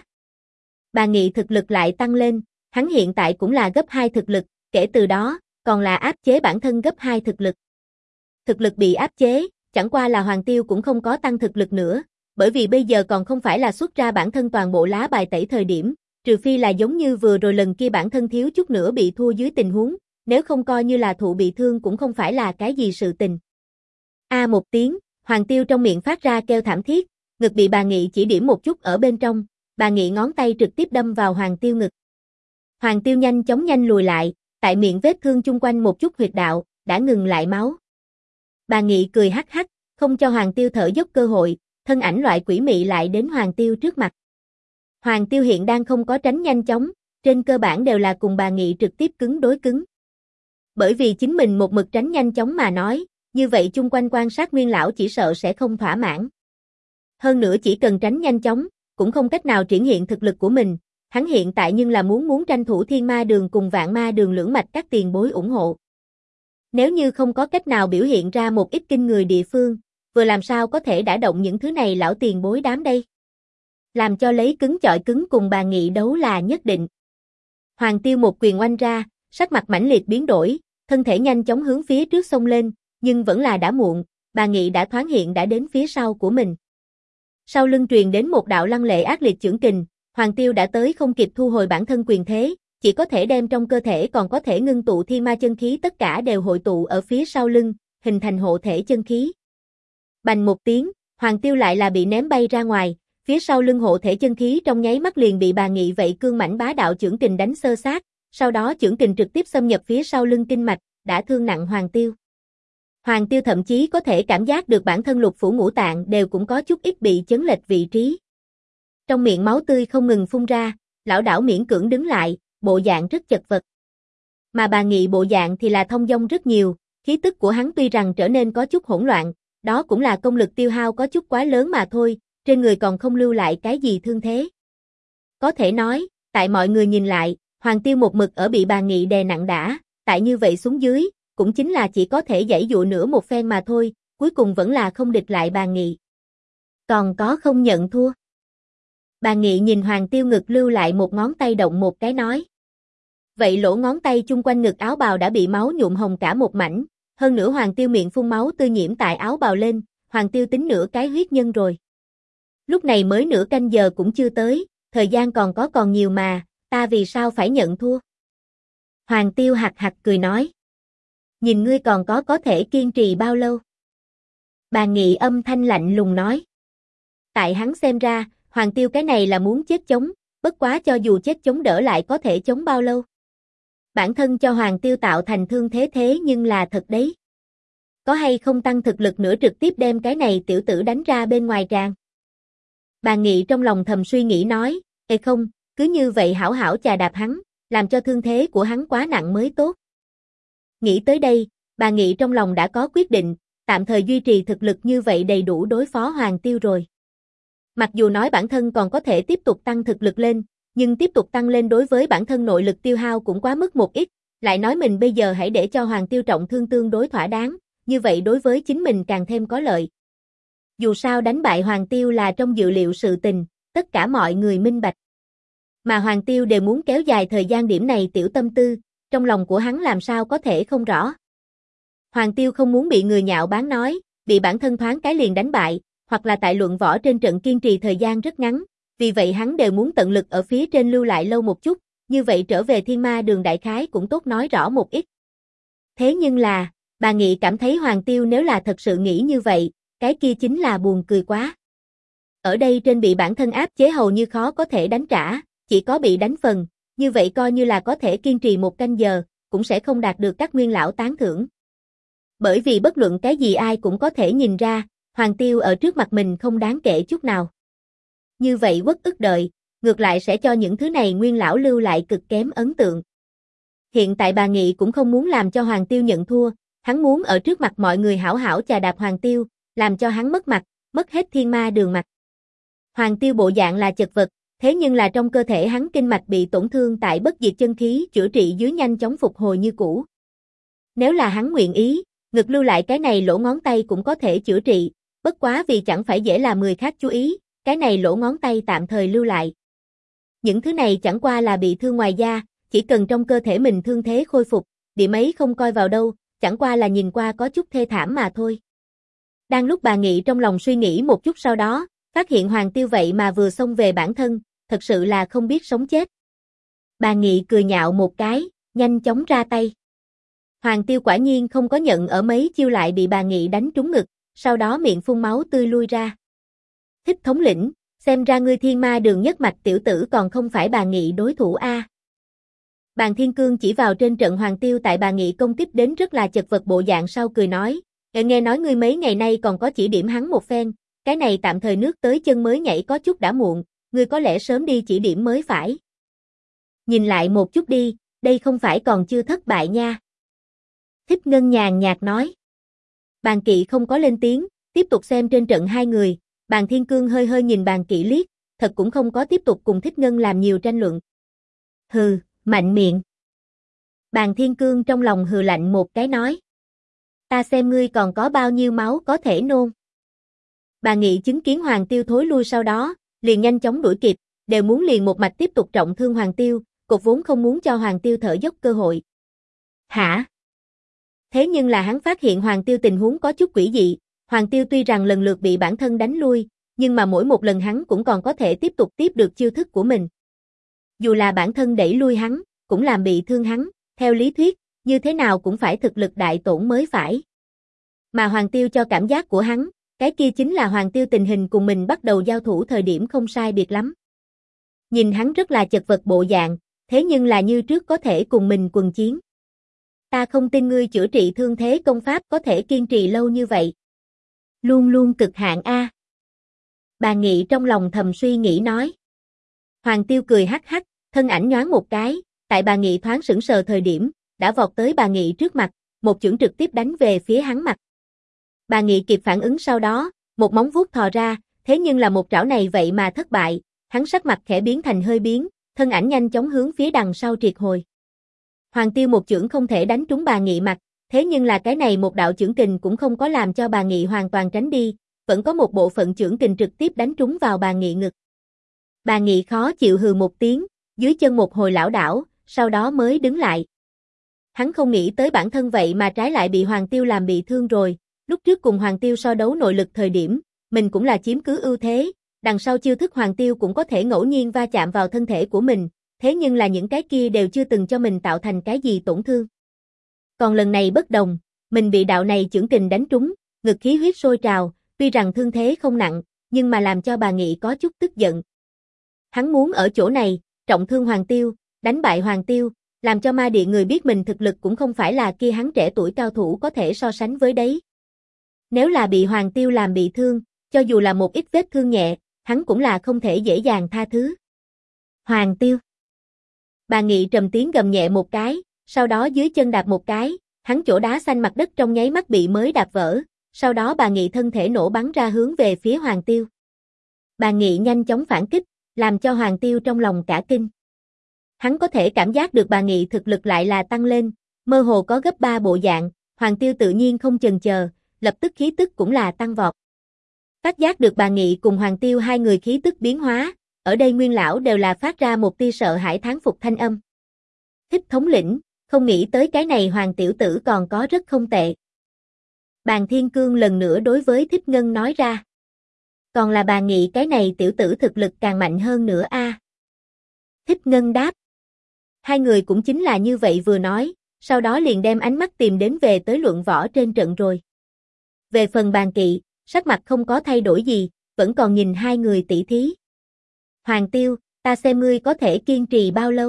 Bà Nghị thực lực lại tăng lên, hắn hiện tại cũng là gấp 2 thực lực, kể từ đó, còn là áp chế bản thân gấp 2 thực lực. Thực lực bị áp chế, chẳng qua là Hoàng Tiêu cũng không có tăng thực lực nữa, bởi vì bây giờ còn không phải là xuất ra bản thân toàn bộ lá bài tẩy thời điểm, trừ phi là giống như vừa rồi lần kia bản thân thiếu chút nữa bị thua dưới tình huống, nếu không coi như là thụ bị thương cũng không phải là cái gì sự tình. Một tiếng, Hoàng Tiêu trong miệng phát ra kêu thảm thiết, ngực bị bà Nghị chỉ điểm một chút ở bên trong, bà Nghị ngón tay trực tiếp đâm vào Hoàng Tiêu ngực. Hoàng Tiêu nhanh chóng lùi lại, tại miệng vết thương chung quanh một chút huyệt đạo, đã ngừng lại máu. Bà Nghị cười hắc hắc, không cho Hoàng Tiêu thở dốc cơ hội, thân ảnh loại quỷ mị lại đến Hoàng Tiêu trước mặt. Hoàng Tiêu hiện đang không có tránh nhanh chóng, trên cơ bản đều là cùng bà Nghị trực tiếp cứng đối cứng. Bởi vì chính mình một mực tránh nhanh chóng mà nói, như vậy chung quanh quan sát Nguyên lão chỉ sợ sẽ không thỏa mãn. Hơn nữa chỉ cần tránh nhanh chóng, cũng không cách nào triển hiện thực lực của mình, hắn hiện tại nhưng là muốn tranh thủ Thiên Ma Đường cùng Vạn Ma Đường lưỡng mạch các tiền bối ủng hộ. Nếu như không có cách nào biểu hiện ra một ít kinh người địa phương, vừa làm sao có thể đả động những thứ này lão tiền bối đám đây. Làm cho lấy cứng chọi cứng cùng bà Nghị đấu là nhất định. Hoàng Tiêu một quyền oanh ra, sắc mặt mãnh liệt biến đổi, thân thể nhanh chóng hướng phía trước xông lên, nhưng vẫn là đã muộn, bà Nghị đã thoáng hiện đã đến phía sau của mình. Sau lưng truyền đến một đạo lăng lệ ác liệt chưởng kình, Hoàng Tiêu đã tới không kịp thu hồi bản thân quyền thế, chỉ có thể đem trong cơ thể còn có thể ngưng tụ thiên ma chân khí tất cả đều hội tụ ở phía sau lưng, hình thành hộ thể chân khí. Bành một tiếng, Hoàng Tiêu lại là bị ném bay ra ngoài, phía sau lưng hộ thể chân khí trong nháy mắt liền bị bà Nghị vậy cương mãnh bá đạo chưởng kình đánh xơ xác, sau đó chưởng kình trực tiếp xâm nhập phía sau lưng kinh mạch, đã thương nặng Hoàng Tiêu. Hoàng Tiêu thậm chí có thể cảm giác được bản thân lục phủ ngũ tạng đều cũng có chút ít bị chấn lệch vị trí. Trong miệng máu tươi không ngừng phun ra, lão đảo miễn cưỡng đứng lại, bộ dạng rất chật vật. Mà bà Nghị bộ dạng thì là thông dong rất nhiều, khí tức của hắn tuy rằng trở nên có chút hỗn loạn, đó cũng là công lực tiêu hao có chút quá lớn mà thôi, trên người còn không lưu lại cái gì thương thế. Có thể nói, tại mọi người nhìn lại, Hoàng Tiêu một mực ở bị bà Nghị đè nặng đả, tại như vậy xuống dưới, cũng chính là chỉ có thể giãy dụa nữa một phen mà thôi, cuối cùng vẫn là không địch lại bà Nghị. Còn có không nhận thua. Bà Nghị nhìn Hoàng Tiêu ngực lưu lại một ngón tay động một cái nói. Vậy lỗ ngón tay chung quanh ngực áo bào đã bị máu nhuộm hồng cả một mảnh, hơn nữa Hoàng Tiêu miệng phun máu tươi nhiễm tại áo bào lên, Hoàng Tiêu tính nửa cái huyết nhân rồi. Lúc này mới nửa canh giờ cũng chưa tới, thời gian còn nhiều mà, ta vì sao phải nhận thua? Hoàng Tiêu hạc hạc cười nói. Nhìn ngươi còn có thể kiên trì bao lâu? Bà Nghị âm thanh lạnh lùng nói. Tại hắn xem ra, Hoàng Tiêu cái này là muốn chết chống, bất quá cho dù chết chống đỡ lại có thể chống bao lâu. Bản thân cho Hoàng Tiêu tạo thành thương thế nhưng là thật đấy. Có hay không tăng thực lực nữa trực tiếp đem cái này tiểu tử đánh ra bên ngoài tràng? Bà Nghị trong lòng thầm suy nghĩ nói, không, cứ như vậy hảo hảo chà đạp hắn, làm cho thương thế của hắn quá nặng mới tốt. Nghĩ tới đây, bà Nghị trong lòng đã có quyết định, tạm thời duy trì thực lực như vậy đầy đủ đối phó Hoàng Tiêu rồi. Mặc dù nói bản thân còn có thể tiếp tục tăng thực lực lên, nhưng tiếp tục tăng lên đối với bản thân nội lực tiêu hao cũng quá mức một ít, lại nói mình bây giờ hãy để cho Hoàng Tiêu trọng thương tương đối thỏa đáng, như vậy đối với chính mình càng thêm có lợi. Dù sao đánh bại Hoàng Tiêu là trong dự liệu sự tình, tất cả mọi người minh bạch. Mà Hoàng Tiêu đều muốn kéo dài thời gian điểm này tiểu tâm tư, trong lòng của hắn làm sao có thể không rõ. Hoàng Tiêu không muốn bị người nhạo báng nói, bị bản thân thoáng cái liền đánh bại, hoặc là tại luận võ trên trận kiên trì thời gian rất ngắn, vì vậy hắn đều muốn tận lực ở phía trên lưu lại lâu một chút, như vậy trở về Thiên Ma Đường đại khái cũng tốt nói rõ một ít. Thế nhưng là, bà Nghị cảm thấy Hoàng Tiêu nếu là thật sự nghĩ như vậy, cái kia chính là buồn cười quá. Ở đây trên bị bản thân áp chế hầu như khó có thể đánh trả, chỉ có bị đánh phần, như vậy coi như là có thể kiên trì một canh giờ, cũng sẽ không đạt được các nguyên lão tán thưởng. Bởi vì bất luận cái gì ai cũng có thể nhìn ra, Hoàng Tiêu ở trước mặt mình không đáng kể chút nào. Như vậy uất ức đợi, ngược lại sẽ cho những thứ này nguyên lão lưu lại cực kém ấn tượng. Hiện tại bà Nghị cũng không muốn làm cho Hoàng Tiêu nhận thua, hắn muốn ở trước mặt mọi người hảo hảo chà đạp Hoàng Tiêu, làm cho hắn mất mặt, mất hết Thiên Ma Đường mặt. Hoàng Tiêu bộ dạng là chật vật, thế nhưng là trong cơ thể hắn kinh mạch bị tổn thương tại bất diệt chân khí chữa trị dưới nhanh chóng phục hồi như cũ. Nếu là hắn nguyện ý, ngực lưu lại cái này lỗ ngón tay cũng có thể chữa trị, bất quá vì chẳng phải dễ làm người khác chú ý, cái này lỗ ngón tay tạm thời lưu lại. Những thứ này chẳng qua là bị thương ngoài da, chỉ cần trong cơ thể mình thương thế khôi phục, điểm ấy không coi vào đâu, chẳng qua là nhìn qua có chút thê thảm mà thôi. Đang lúc bà Nghị trong lòng suy nghĩ một chút sau đó, phát hiện Hoàng Tiêu vậy mà vừa xông về bản thân, thật sự là không biết sống chết. Bà Nghị cười nhạo một cái, nhanh chóng ra tay. Hoàng Tiêu quả nhiên không có nhận ở mấy chiêu lại bị bà Nghị đánh trúng ngực, sau đó miệng phun máu tươi lui ra. Thích thống lĩnh, xem ra ngươi Thiên Ma Đường nhất mạch tiểu tử còn không phải bà Nghị đối thủ a. Bàn Thiên Cương chỉ vào trên trận Hoàng Tiêu tại bà Nghị công kích đến rất là chật vật bộ dạng sau cười nói, nghe nói ngươi mấy ngày nay còn có chỉ điểm hắn một phen, cái này tạm thời nước tới chân mới nhảy có chút đã muộn, ngươi có lẽ sớm đi chỉ điểm mới phải. Nhìn lại một chút đi, đây không phải còn chưa thất bại nha. Thích Ngân nhàn nhạt nói. Bàn Kỵ không có lên tiếng, tiếp tục xem trên trận hai người, Bàn Thiên Cương hơi hơi nhìn Bàn Kỵ liếc, thật cũng không có tiếp tục cùng Thích Ngân làm nhiều tranh luận. Hừ, mạnh miệng. Bàn Thiên Cương trong lòng hừ lạnh một cái nói. Ta xem ngươi còn có bao nhiêu máu có thể nôn. Bà Nghị chứng kiến Hoàng Tiêu thối lui sau đó, liền nhanh chóng đuổi kịp, đều muốn liền một mạch tiếp tục trọng thương Hoàng Tiêu, cột vốn không muốn cho Hoàng Tiêu thở dốc cơ hội. Hả? Thế nhưng là hắn phát hiện Hoàng Tiêu tình huống có chút quỷ dị, Hoàng Tiêu tuy rằng lần lượt bị bản thân đánh lui, nhưng mà mỗi một lần hắn cũng còn có thể tiếp tục tiếp được chiêu thức của mình. Dù là bản thân đẩy lui hắn, cũng làm bị thương hắn, theo lý thuyết, như thế nào cũng phải thực lực đại tổn mới phải. Mà Hoàng Tiêu cho cảm giác của hắn, cái kia chính là Hoàng Tiêu tình hình cùng mình bắt đầu giao thủ thời điểm không sai biệt lắm. Nhìn hắn rất là chật vật bộ dạng, thế nhưng là như trước có thể cùng mình quần chiến. Ta không tin ngươi chữa trị thương thế công pháp có thể kiên trì lâu như vậy. Luôn luôn cực hạn a. Bà Nghị trong lòng thầm suy nghĩ nói. Hoàng Tiêu cười hắc hắc, thân ảnh nhoáng một cái, tại bà Nghị thoáng sững sờ thời điểm, đã vọt tới bà Nghị trước mặt, một chưởng trực tiếp đánh về phía hắn mặt. Bà Nghị kịp phản ứng sau đó, một móng vuốt thò ra, thế nhưng là một trảo này vậy mà thất bại, hắn sắc mặt khẽ biến thành hơi biến, thân ảnh nhanh chóng hướng phía đằng sau triệt hồi. Hoàng Tiêu một chưởng không thể đánh trúng bà Nghị mặt, thế nhưng là cái này một đạo chưởng kình cũng không có làm cho bà Nghị hoàn toàn tránh đi, vẫn có một bộ phận chưởng kình trực tiếp đánh trúng vào bà Nghị ngực. Bà Nghị khó chịu hừ một tiếng, dưới chân một hồi lảo đảo, sau đó mới đứng lại. Hắn không nghĩ tới bản thân vậy mà trái lại bị Hoàng Tiêu làm bị thương rồi, lúc trước cùng Hoàng Tiêu so đấu nội lực thời điểm, mình cũng là chiếm cứ ưu thế, đằng sau chiêu thức Hoàng Tiêu cũng có thể ngẫu nhiên va chạm vào thân thể của mình, thế nhưng là những cái kia đều chưa từng cho mình tạo thành cái gì tổn thương. Còn lần này bất đồng, mình bị đạo này chưởng kình đánh trúng, ngực khí huyết sôi trào, tuy rằng thương thế không nặng, nhưng mà làm cho bà Nghị có chút tức giận. Hắn muốn ở chỗ này, trọng thương Hoàng Tiêu, đánh bại Hoàng Tiêu, làm cho ma địa người biết mình thực lực cũng không phải là kia hắn trẻ tuổi cao thủ có thể so sánh với đấy. Nếu là bị Hoàng Tiêu làm bị thương, cho dù là một ít vết thương nhẹ, hắn cũng là không thể dễ dàng tha thứ. Hoàng Tiêu. Bà Nghị trầm tiếng gầm nhẹ một cái, sau đó dưới chân đạp một cái, hắn chỗ đá xanh mặt đất trong nháy mắt bị mới đạp vỡ, sau đó bà Nghị thân thể nổ bắn ra hướng về phía Hoàng Tiêu. Bà Nghị nhanh chóng phản kích, làm cho Hoàng Tiêu trong lòng cả kinh. Hắn có thể cảm giác được bà Nghị thực lực lại là tăng lên, mơ hồ có gấp 3 bộ dạng, Hoàng Tiêu tự nhiên không chần chờ, lập tức khí tức cũng là tăng vọt. Phát giác được bà Nghị cùng Hoàng Tiêu hai người khí tức biến hóa, ở đây nguyên lão đều là phát ra một tia sợ hãi thán phục thanh âm. Thích thống lĩnh, không nghĩ tới cái này Hoàng tiểu tử còn có rất không tệ. Bàn Thiên Cương lần nữa đối với Thích Ngân nói ra. Còn là bà Nghị cái này tiểu tử thực lực càng mạnh hơn nữa a. Thích Ngân đáp. Hai người cũng chính là như vậy vừa nói, sau đó liền đem ánh mắt tìm đến về tới luận võ trên trận rồi. Về phần Bàn Kỵ, sắc mặt không có thay đổi gì, vẫn còn nhìn hai người tỷ thí. Hoàng Tiêu, ta xem ngươi có thể kiên trì bao lâu.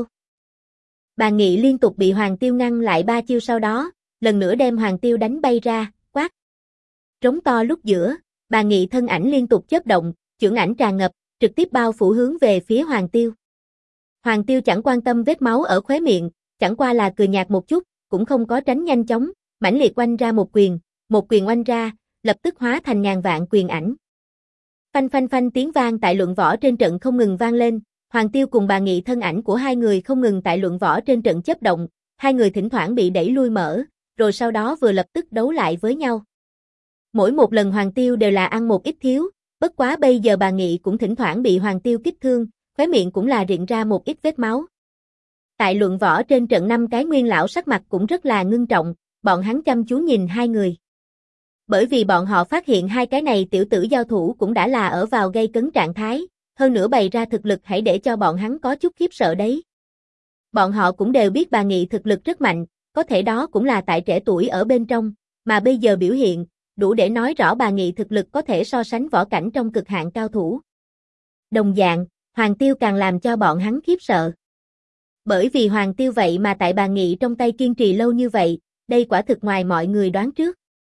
Bàn Nghị liên tục bị Hoàng Tiêu ngăn lại 3 chiêu sau đó, lần nữa đem Hoàng Tiêu đánh bay ra, quát. Trống to lúc giữa, Bàn Nghị thân ảnh liên tục chớp động, chưởng ảnh tràn ngập, trực tiếp bao phủ hướng về phía Hoàng Tiêu. Hoàng Tiêu chẳng quan tâm vết máu ở khóe miệng, chẳng qua là cười nhạt một chút, cũng không có tránh nhanh chóng, mãnh liệt oanh ra một quyền oanh ra, lập tức hóa thành ngàn vạn quyền ảnh. Phanh phanh phanh tiếng vang tại luận võ trên trận không ngừng vang lên, Hoàng Tiêu cùng bà Nghị thân ảnh của hai người không ngừng tại luận võ trên trận chớp động, hai người thỉnh thoảng bị đẩy lui mở, rồi sau đó vừa lập tức đấu lại với nhau. Mỗi một lần Hoàng Tiêu đều là ăn một ít thiếu, bất quá bây giờ bà Nghị cũng thỉnh thoảng bị Hoàng Tiêu kích thương, khóe miệng cũng là rịn ra một ít vết máu. Tại luận võ trên trận 5 cái nguyên lão sắc mặt cũng rất là ngưng trọng, bọn hắn chăm chú nhìn hai người. Bởi vì bọn họ phát hiện hai cái này tiểu tử giao thủ cũng đã là ở vào gây cấn trạng thái, hơn nữa bày ra thực lực hãy để cho bọn hắn có chút khiếp sợ đấy. Bọn họ cũng đều biết bà Nghị thực lực rất mạnh, có thể đó cũng là tại trẻ tuổi ở bên trong, mà bây giờ biểu hiện, đủ để nói rõ bà Nghị thực lực có thể so sánh võ cảnh trong cực hạn cao thủ. Đồng dạng, Hoàng Tiêu càng làm cho bọn hắn khiếp sợ. Bởi vì Hoàng Tiêu vậy mà tại bà Nghị trong tay kiên trì lâu như vậy, đây quả thực ngoài mọi người đoán trước.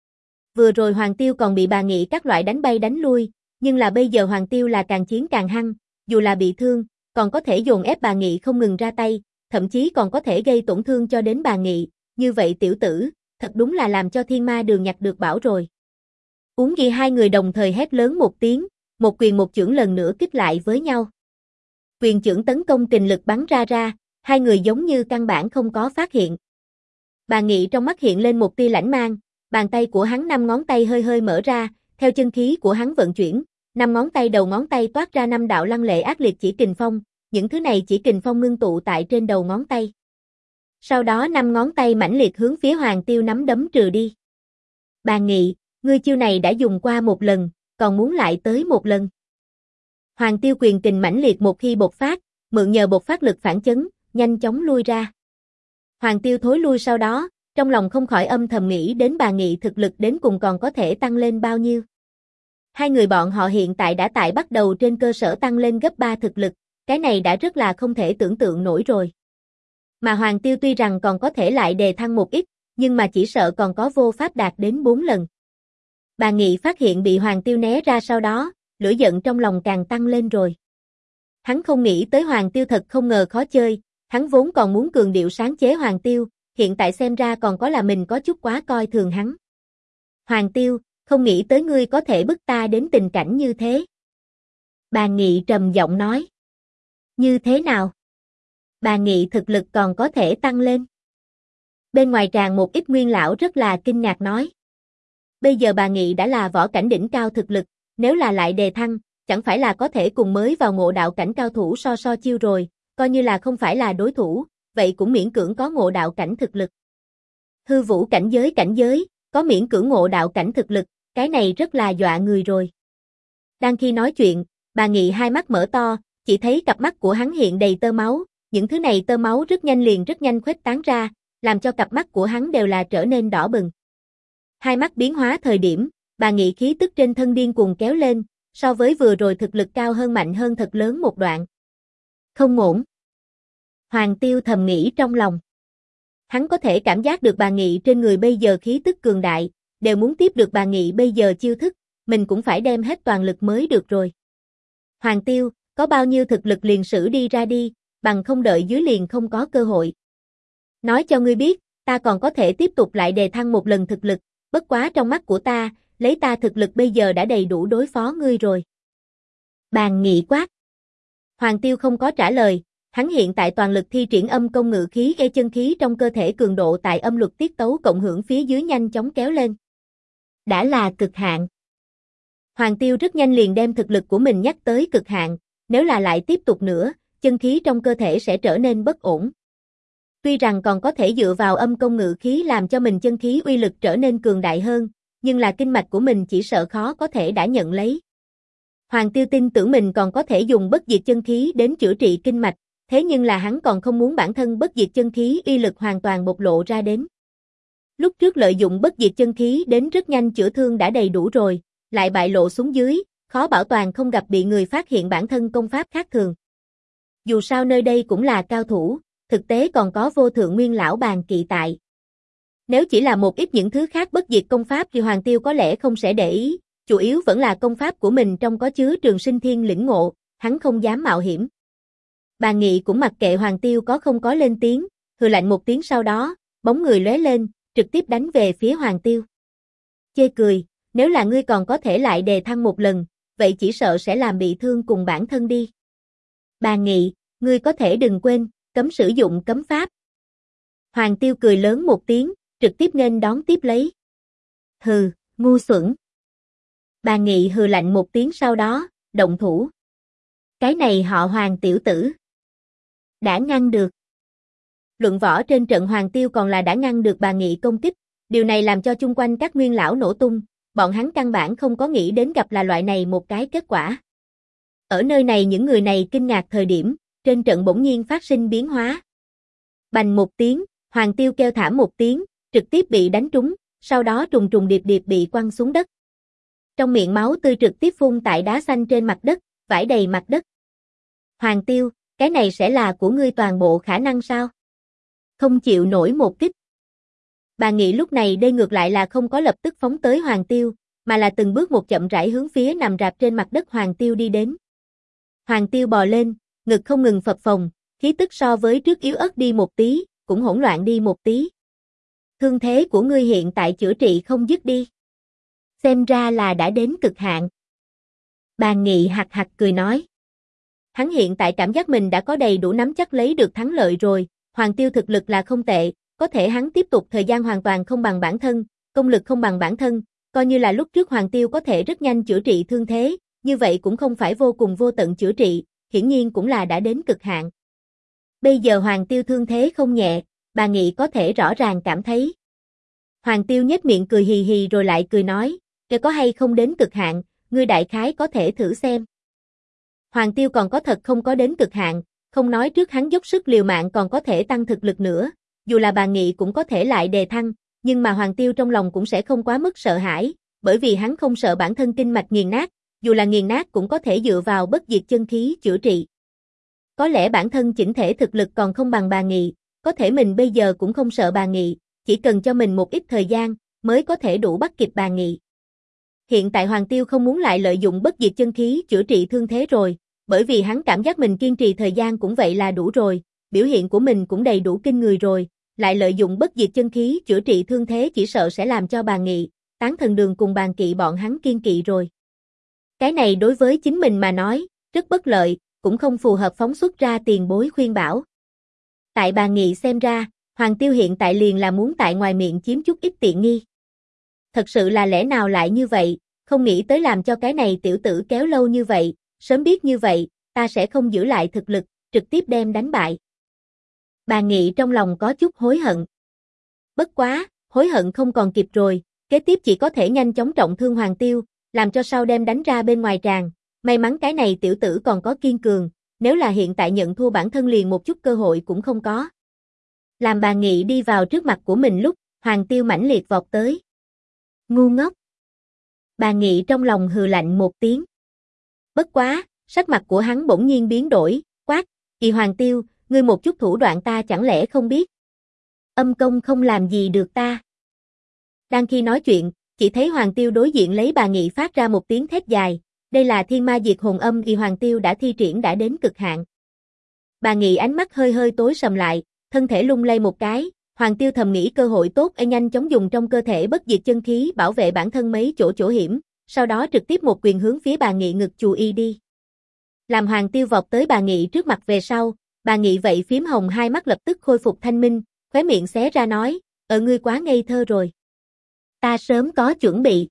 Vừa rồi Hoàng Tiêu còn bị bà Nghị các loại đánh bay đánh lui, nhưng là bây giờ Hoàng Tiêu là càng chiến càng hăng, dù là bị thương, còn có thể dồn ép bà Nghị không ngừng ra tay, thậm chí còn có thể gây tổn thương cho đến bà Nghị, như vậy tiểu tử, thật đúng là làm cho Thiên Ma Đường nhặt được bảo rồi. Uống ghi hai người đồng thời hét lớn một tiếng, một quyền một chưởng lần nữa kích lại với nhau. Quyền chưởng tấn công kình lực bắn ra, hai người giống như căn bản không có phát hiện. Bà Nghị trong mắt hiện lên một tia lãnh mang, bàn tay của hắn 5 ngón tay hơi hơi mở ra, theo chân khí của hắn vận chuyển, 5 ngón tay đầu ngón tay toát ra 5 đạo lăng lệ ác liệt chỉ kình phong, những thứ này chỉ kình phong ngưng tụ tại trên đầu ngón tay. Sau đó 5 ngón tay mãnh liệt hướng phía Hoàng Tiêu nắm đấm trừ đi. Bà Nghị, ngươi chiêu này đã dùng qua một lần, còn muốn lại tới một lần. Hoàng Tiêu quyền kình mãnh liệt một khi bộc phát, mượn nhờ bộc phát lực phản chấn, nhanh chóng lui ra. Hoàng Tiêu thối lui sau đó, trong lòng không khỏi âm thầm nghĩ đến bà Nghị thực lực đến cùng còn có thể tăng lên bao nhiêu. Hai người bọn họ hiện tại đã tại bắt đầu trên cơ sở tăng lên gấp 3 thực lực, cái này đã rất là không thể tưởng tượng nổi rồi. Mà Hoàng Tiêu tuy rằng còn có thể lại đề thăng một ít, nhưng mà chỉ sợ còn có vô pháp đạt đến 4 lần. Bà Nghị phát hiện bị Hoàng Tiêu né ra sau đó, lửa giận trong lòng càng tăng lên rồi. Hắn không nghĩ tới Hoàng Tiêu thật không ngờ khó chơi, hắn vốn còn muốn cường điệu sáng chế Hoàng Tiêu, hiện tại xem ra còn có là mình có chút quá coi thường hắn. Hoàng Tiêu, không nghĩ tới ngươi có thể bức ta đến tình cảnh như thế. Bà Nghị trầm giọng nói. Như thế nào? Bà Nghị thực lực còn có thể tăng lên. Bên ngoài tràn một ít nguyên lão rất là kinh ngạc nói. Bây giờ bà Nghị đã là võ cảnh đỉnh cao thực lực, nếu là lại đề thăng, chẳng phải là có thể cùng mới vào ngộ đạo cảnh cao thủ so chiêu rồi, coi như là không phải là đối thủ, vậy cũng miễn cưỡng có ngộ đạo cảnh thực lực. Hư vũ cảnh giới, có miễn cưỡng ngộ đạo cảnh thực lực, cái này rất là dọa người rồi. Đang khi nói chuyện, bà Nghị hai mắt mở to, chỉ thấy cặp mắt của hắn hiện đầy tơ máu, những thứ này tơ máu rất nhanh khuếch tán ra, làm cho cặp mắt của hắn đều là trở nên đỏ bừng. Hai mắt biến hóa thời điểm, bà Nghị khí tức trên thân điên cuồng kéo lên, so với vừa rồi thực lực cao hơn mạnh hơn thật lớn một đoạn. Không ổn. Hoàng Tiêu thầm nghĩ trong lòng. Hắn có thể cảm giác được bà Nghị trên người bây giờ khí tức cường đại, đều muốn tiếp được bà Nghị bây giờ chiêu thức, mình cũng phải đem hết toàn lực mới được rồi. Hoàng Tiêu, có bao nhiêu thực lực liền sử đi ra đi, bằng không đợi dưới liền không có cơ hội. Nói cho ngươi biết, ta còn có thể tiếp tục lại đề thăng một lần thực lực, bất quá trong mắt của ta, lấy ta thực lực bây giờ đã đầy đủ đối phó ngươi rồi. Bàn Nghị quát. Hoàng Tiêu không có trả lời, hắn hiện tại toàn lực thi triển âm công ngự khí gây chân khí trong cơ thể cường độ tại âm luật tiết tấu cộng hưởng phía dưới nhanh chóng kéo lên. Đã là cực hạn. Hoàng Tiêu rất nhanh liền đem thực lực của mình nhắc tới cực hạn, nếu là lại tiếp tục nữa, chân khí trong cơ thể sẽ trở nên bất ổn. Tuy rằng còn có thể dựa vào âm công ngự khí làm cho mình chân khí uy lực trở nên cường đại hơn, nhưng là kinh mạch của mình chỉ sợ khó có thể đã nhận lấy. Hoàng Tiêu tin tưởng mình còn có thể dùng bất diệt chân khí đến chữa trị kinh mạch, thế nhưng là hắn còn không muốn bản thân bất diệt chân khí uy lực hoàn toàn bộc lộ ra đến. Lúc trước lợi dụng bất diệt chân khí đến rất nhanh chữa thương đã đầy đủ rồi, lại bại lộ xuống dưới, khó bảo toàn không gặp bị người phát hiện bản thân công pháp khác thường. Dù sao nơi đây cũng là cao thủ, thực tế còn có vô thượng nguyên lão Bàn Kỵ tại. Nếu chỉ là một ít những thứ khác bất diệt công pháp thì Hoàng Tiêu có lẽ không sẽ để ý, chủ yếu vẫn là công pháp của mình trong có chứa Trường Sinh Thiên lĩnh ngộ, hắn không dám mạo hiểm. Bàn Nghị cũng mặc kệ Hoàng Tiêu có không có lên tiếng, hừ lạnh một tiếng sau đó, bóng người lóe lên, trực tiếp đánh về phía Hoàng Tiêu. Chê cười, nếu là ngươi còn có thể lại đề thăng một lần, vậy chỉ sợ sẽ làm bị thương cùng bản thân đi. Bàn Nghị, ngươi có thể đừng quên, cấm sử dụng cấm pháp. Hoàng Tiêu cười lớn một tiếng, trực tiếp nên đón tiếp lấy. Hừ, ngu xuẩn. Bà Nghị hừ lạnh một tiếng sau đó, động thủ. Cái này họ Hoàng tiểu tử. Đã ngăn được. Luận võ trên trận Hoàng Tiêu còn là đã ngăn được bà Nghị công kích, điều này làm cho chung quanh các nguyên lão nổ tung, bọn hắn căn bản không có nghĩ đến gặp là loại này một cái kết quả. Ở nơi này những người này kinh ngạc thời điểm, trên trận bỗng nhiên phát sinh biến hóa. Bành một tiếng, Hoàng Tiêu kêu thảm một tiếng, trực tiếp bị đánh trúng, sau đó trùng trùng điệp điệp bị quăng xuống đất. Trong miệng máu tươi trực tiếp phun tại đá xanh trên mặt đất, vãi đầy mặt đất. Hoàng Tiêu, cái này sẽ là của ngươi toàn bộ khả năng sao? Không chịu nổi một kích. Bà Nghị lúc này đây ngược lại là không có lập tức phóng tới Hoàng Tiêu, mà là từng bước một chậm rãi hướng phía nằm rạp trên mặt đất Hoàng Tiêu đi đến. Hoàng Tiêu bò lên, ngực không ngừng phập phồng, khí tức so với trước yếu ớt đi một tí, cũng hỗn loạn đi một tí. Thương thế của ngươi hiện tại chữa trị không dứt đi. Xem ra là đã đến cực hạn. Bà Nghị hạc hạc cười nói. Hắn hiện tại cảm giác mình đã có đầy đủ nắm chắc lấy được thắng lợi rồi, Hoàng Tiêu thực lực là không tệ, có thể hắn tiếp tục thời gian hoàn toàn không bằng bản thân, công lực không bằng bản thân, coi như là lúc trước Hoàng Tiêu có thể rất nhanh chữa trị thương thế, như vậy cũng không phải vô cùng vô tận chữa trị, hiển nhiên cũng là đã đến cực hạn. Bây giờ Hoàng Tiêu thương thế không nhẹ, bà Nghị có thể rõ ràng cảm thấy. Hoàng Tiêu nhếch miệng cười hì hì rồi lại cười nói, kể có hay không đến cực hạn, ngươi đại khái có thể thử xem. Hoàng Tiêu còn có thật không có đến cực hạn, không nói trước hắn dốc sức liều mạng còn có thể tăng thực lực nữa, dù là bà Nghị cũng có thể lại đề thăng, nhưng mà Hoàng Tiêu trong lòng cũng sẽ không quá mức sợ hãi, bởi vì hắn không sợ bản thân kinh mạch nghiền nát, dù là nghiền nát cũng có thể dựa vào bất diệt chân khí chữa trị. Có lẽ bản thân chỉnh thể thực lực còn không bằng bà Nghị, có thể mình bây giờ cũng không sợ bà Nghị, chỉ cần cho mình một ít thời gian, mới có thể đủ bắt kịp bà Nghị. Hiện tại Hoàng Tiêu không muốn lại lợi dụng bất diệt chân khí chữa trị thương thế rồi, bởi vì hắn cảm giác mình kiên trì thời gian cũng vậy là đủ rồi, biểu hiện của mình cũng đầy đủ kinh người rồi, lại lợi dụng bất diệt chân khí chữa trị thương thế chỉ sợ sẽ làm cho bà Nghị, Tán Thần Đường cùng Bàn Kỵ bọn hắn kiên kỵ rồi. Cái này đối với chính mình mà nói, rất bất lợi, cũng không phù hợp phóng xuất ra tiền bối khuyên bảo. Tại bà Nghị xem ra, Hoàng Tiêu hiện tại liền là muốn tại ngoài miệng chiếm chút ít tiện nghi. Thật sự là lẽ nào lại như vậy, không nghĩ tới làm cho cái này tiểu tử kéo lâu như vậy, sớm biết như vậy, ta sẽ không giữ lại thực lực, trực tiếp đem đánh bại. Bà Nghị trong lòng có chút hối hận. Bất quá, hối hận không còn kịp rồi, kế tiếp chỉ có thể nhanh chóng trọng thương Hoàng Tiêu, làm cho sau đem đánh ra bên ngoài tràng, may mắn cái này tiểu tử còn có kiên cường, nếu là hiện tại nhận thua bản thân liền một chút cơ hội cũng không có. Làm bà Nghị đi vào trước mặt của mình lúc, Hoàng Tiêu mãnh liệt vọt tới. Ngu ngốc. Bà Nghị trong lòng hừ lạnh một tiếng. Bất quá, sắc mặt của hắn bỗng nhiên biến đổi, quát, "Kỳ Hoàng Tiêu, ngươi một chút thủ đoạn ta chẳng lẽ không biết? Âm công không làm gì được ta." Đang khi nói chuyện, chỉ thấy Hoàng Tiêu đối diện lấy bà Nghị phát ra một tiếng thét dài, đây là Thiên Ma Diệt Hồn Âm Kỳ Hoàng Tiêu đã thi triển đã đến cực hạn. Bà Nghị ánh mắt hơi hơi tối sầm lại, thân thể lung lay một cái, Hoàng Tiêu thầm nghĩ cơ hội tốt nhanh chóng dùng trong cơ thể bất diệt chân khí bảo vệ bản thân mấy chỗ hiểm, sau đó trực tiếp một quyền hướng phía bà Nghị ngực chù y đi. Làm Hoàng Tiêu vọt tới bà Nghị trước mặt về sau, bà Nghị vậy phím hồng hai mắt lập tức khôi phục thanh minh, khóe miệng xé ra nói, ngươi quá ngây thơ rồi. Ta sớm có chuẩn bị.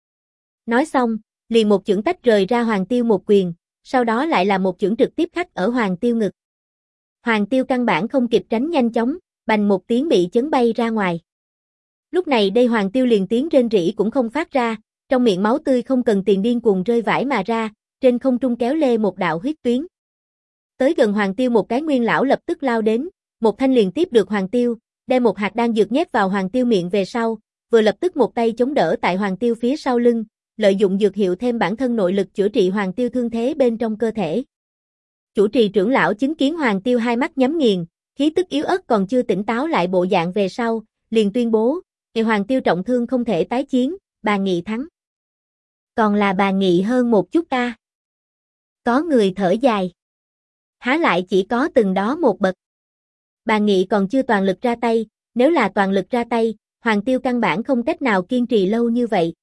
Nói xong, liền một chưởng tách rời ra Hoàng Tiêu một quyền, sau đó lại là một chưởng trực tiếp khắc ở Hoàng Tiêu ngực. Hoàng Tiêu căn bản không kịp tránh nhanh chóng, bành một tiếng bị chấn bay ra ngoài. Lúc này đây Hoàng Tiêu liền tiếng rên rỉ cũng không phát ra, trong miệng máu tươi không cần tiền điên cuồng rơi vãi mà ra, trên không trung kéo lê một đạo huyết tuyến. Tới gần Hoàng Tiêu một cái nguyên lão lập tức lao đến, một thanh liền tiếp được Hoàng Tiêu, đem một hạt đan dược nhét vào Hoàng Tiêu miệng về sau, vừa lập tức một tay chống đỡ tại Hoàng Tiêu phía sau lưng, lợi dụng dược hiệu thêm bản thân nội lực chữa trị Hoàng Tiêu thương thế bên trong cơ thể. Chủ trì trưởng lão chứng kiến Hoàng Tiêu hai mắt nhắm nghiền, khí tức yếu ớt còn chưa tỉnh táo lại bộ dạng về sau, liền tuyên bố, Hoàng Tiêu trọng thương không thể tái chiến, bà Nghị thắng. Còn là bà Nghị hơn một chút ta. Có người thở dài. Há lại chỉ có từng đó một bậc. Bà Nghị còn chưa toàn lực ra tay, nếu là toàn lực ra tay, Hoàng Tiêu căn bản không cách nào kiên trì lâu như vậy.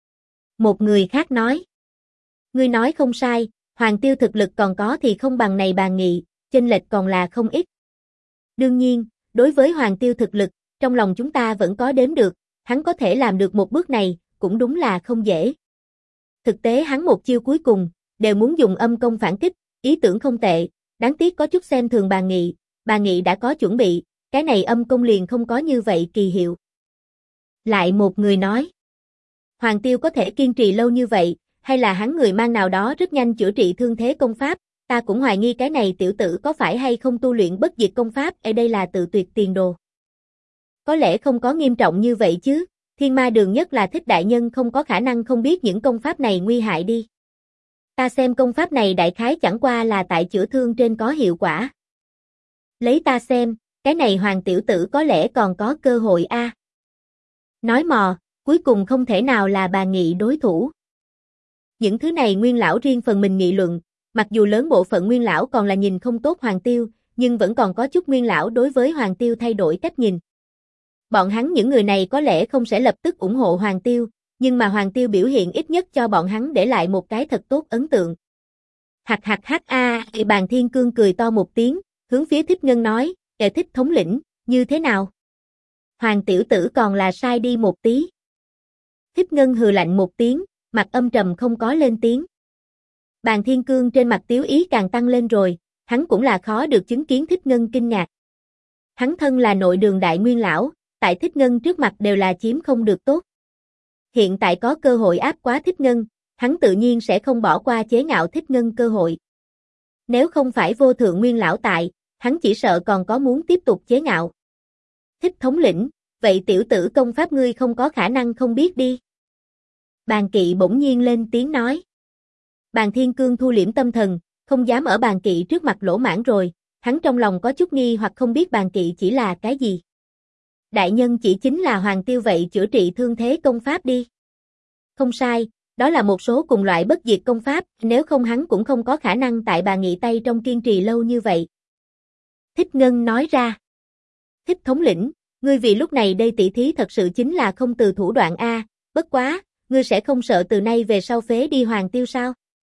Một người khác nói. Ngươi nói không sai, Hoàng Tiêu thực lực còn có thì không bằng này bà Nghị, chênh lệch còn là không ít. Đương nhiên, đối với Hoàng Tiêu thực lực, trong lòng chúng ta vẫn có đếm được, hắn có thể làm được một bước này, cũng đúng là không dễ. Thực tế hắn một chiêu cuối cùng, đều muốn dùng âm công phản kích, ý tưởng không tệ, đáng tiếc có chút xem thường bà Nghị đã có chuẩn bị, cái này âm công liền không có như vậy kỳ hiệu. Lại một người nói, Hoàng Tiêu có thể kiên trì lâu như vậy, hay là hắn người mang nào đó rất nhanh chữa trị thương thế công pháp, ta cũng hoài nghi cái này tiểu tử có phải hay không tu luyện bất diệt công pháp, ở đây là tự tuyệt tiền đồ. Có lẽ không có nghiêm trọng như vậy chứ, Thiên Ma Đường nhất là Thích đại nhân không có khả năng không biết những công pháp này nguy hại đi. Ta xem công pháp này đại khái chẳng qua là tại chữa thương trên có hiệu quả. Lấy ta xem, cái này Hoàng tiểu tử có lẽ còn có cơ hội a. Nói mò, cuối cùng không thể nào là bà Nghị đối thủ. Những thứ này nguyên lão riêng phần mình nghị luận, mặc dù lớn bộ phận nguyên lão còn là nhìn không tốt Hoàng Tiêu, nhưng vẫn còn có chút nguyên lão đối với Hoàng Tiêu thay đổi cách nhìn. Bọn hắn những người này có lẽ không sẽ lập tức ủng hộ Hoàng Tiêu, nhưng mà Hoàng Tiêu biểu hiện ít nhất cho bọn hắn để lại một cái thật tốt ấn tượng. Hạc hạc hạc a, Bàn Thiên Cương cười to một tiếng, hướng phía Thích Ngân nói, Thích thống lĩnh, như thế nào? Hoàng tiểu tử còn là sai đi một tí. Thích Ngân hừ lạnh một tiếng, mặt âm trầm không có lên tiếng. Bàn Thiên Cương trên mặt tiếu ý càng tăng lên rồi, hắn cũng là khó được chứng kiến Thích Ngân kinh ngạc. Hắn thân là nội đường đại nguyên lão, tại Thích Ngân trước mặt đều là chiếm không được tốt. Hiện tại có cơ hội áp quá Thích Ngân, hắn tự nhiên sẽ không bỏ qua chế ngạo Thích Ngân cơ hội. Nếu không phải vô thượng nguyên lão tại, hắn chỉ sợ còn có muốn tiếp tục chế ngạo. Thích thống lĩnh, vậy tiểu tử công pháp ngươi không có khả năng không biết đi. Bàn Kỵ bỗng nhiên lên tiếng nói. Bàn Thiên Cương thu liễm tâm thần, không dám ở Bàn Kỵ trước mặt lỗ mãng rồi, hắn trong lòng có chút nghi hoặc không biết Bàn Kỵ chỉ là cái gì. Đại nhân chỉ chính là Hoàng Tiêu vậy chữa trị thương thế công pháp đi. Không sai, đó là một số cùng loại bất diệt công pháp, nếu không hắn cũng không có khả năng tại bà Nghị tay trong kiên trì lâu như vậy. Thích Ngân nói ra. Thích thống lĩnh, ngươi vì lúc này đây tỷ thí thật sự chính là không từ thủ đoạn a, bất quá, ngươi sẽ không sợ từ nay về sau phế đi Hoàng Tiêu sao?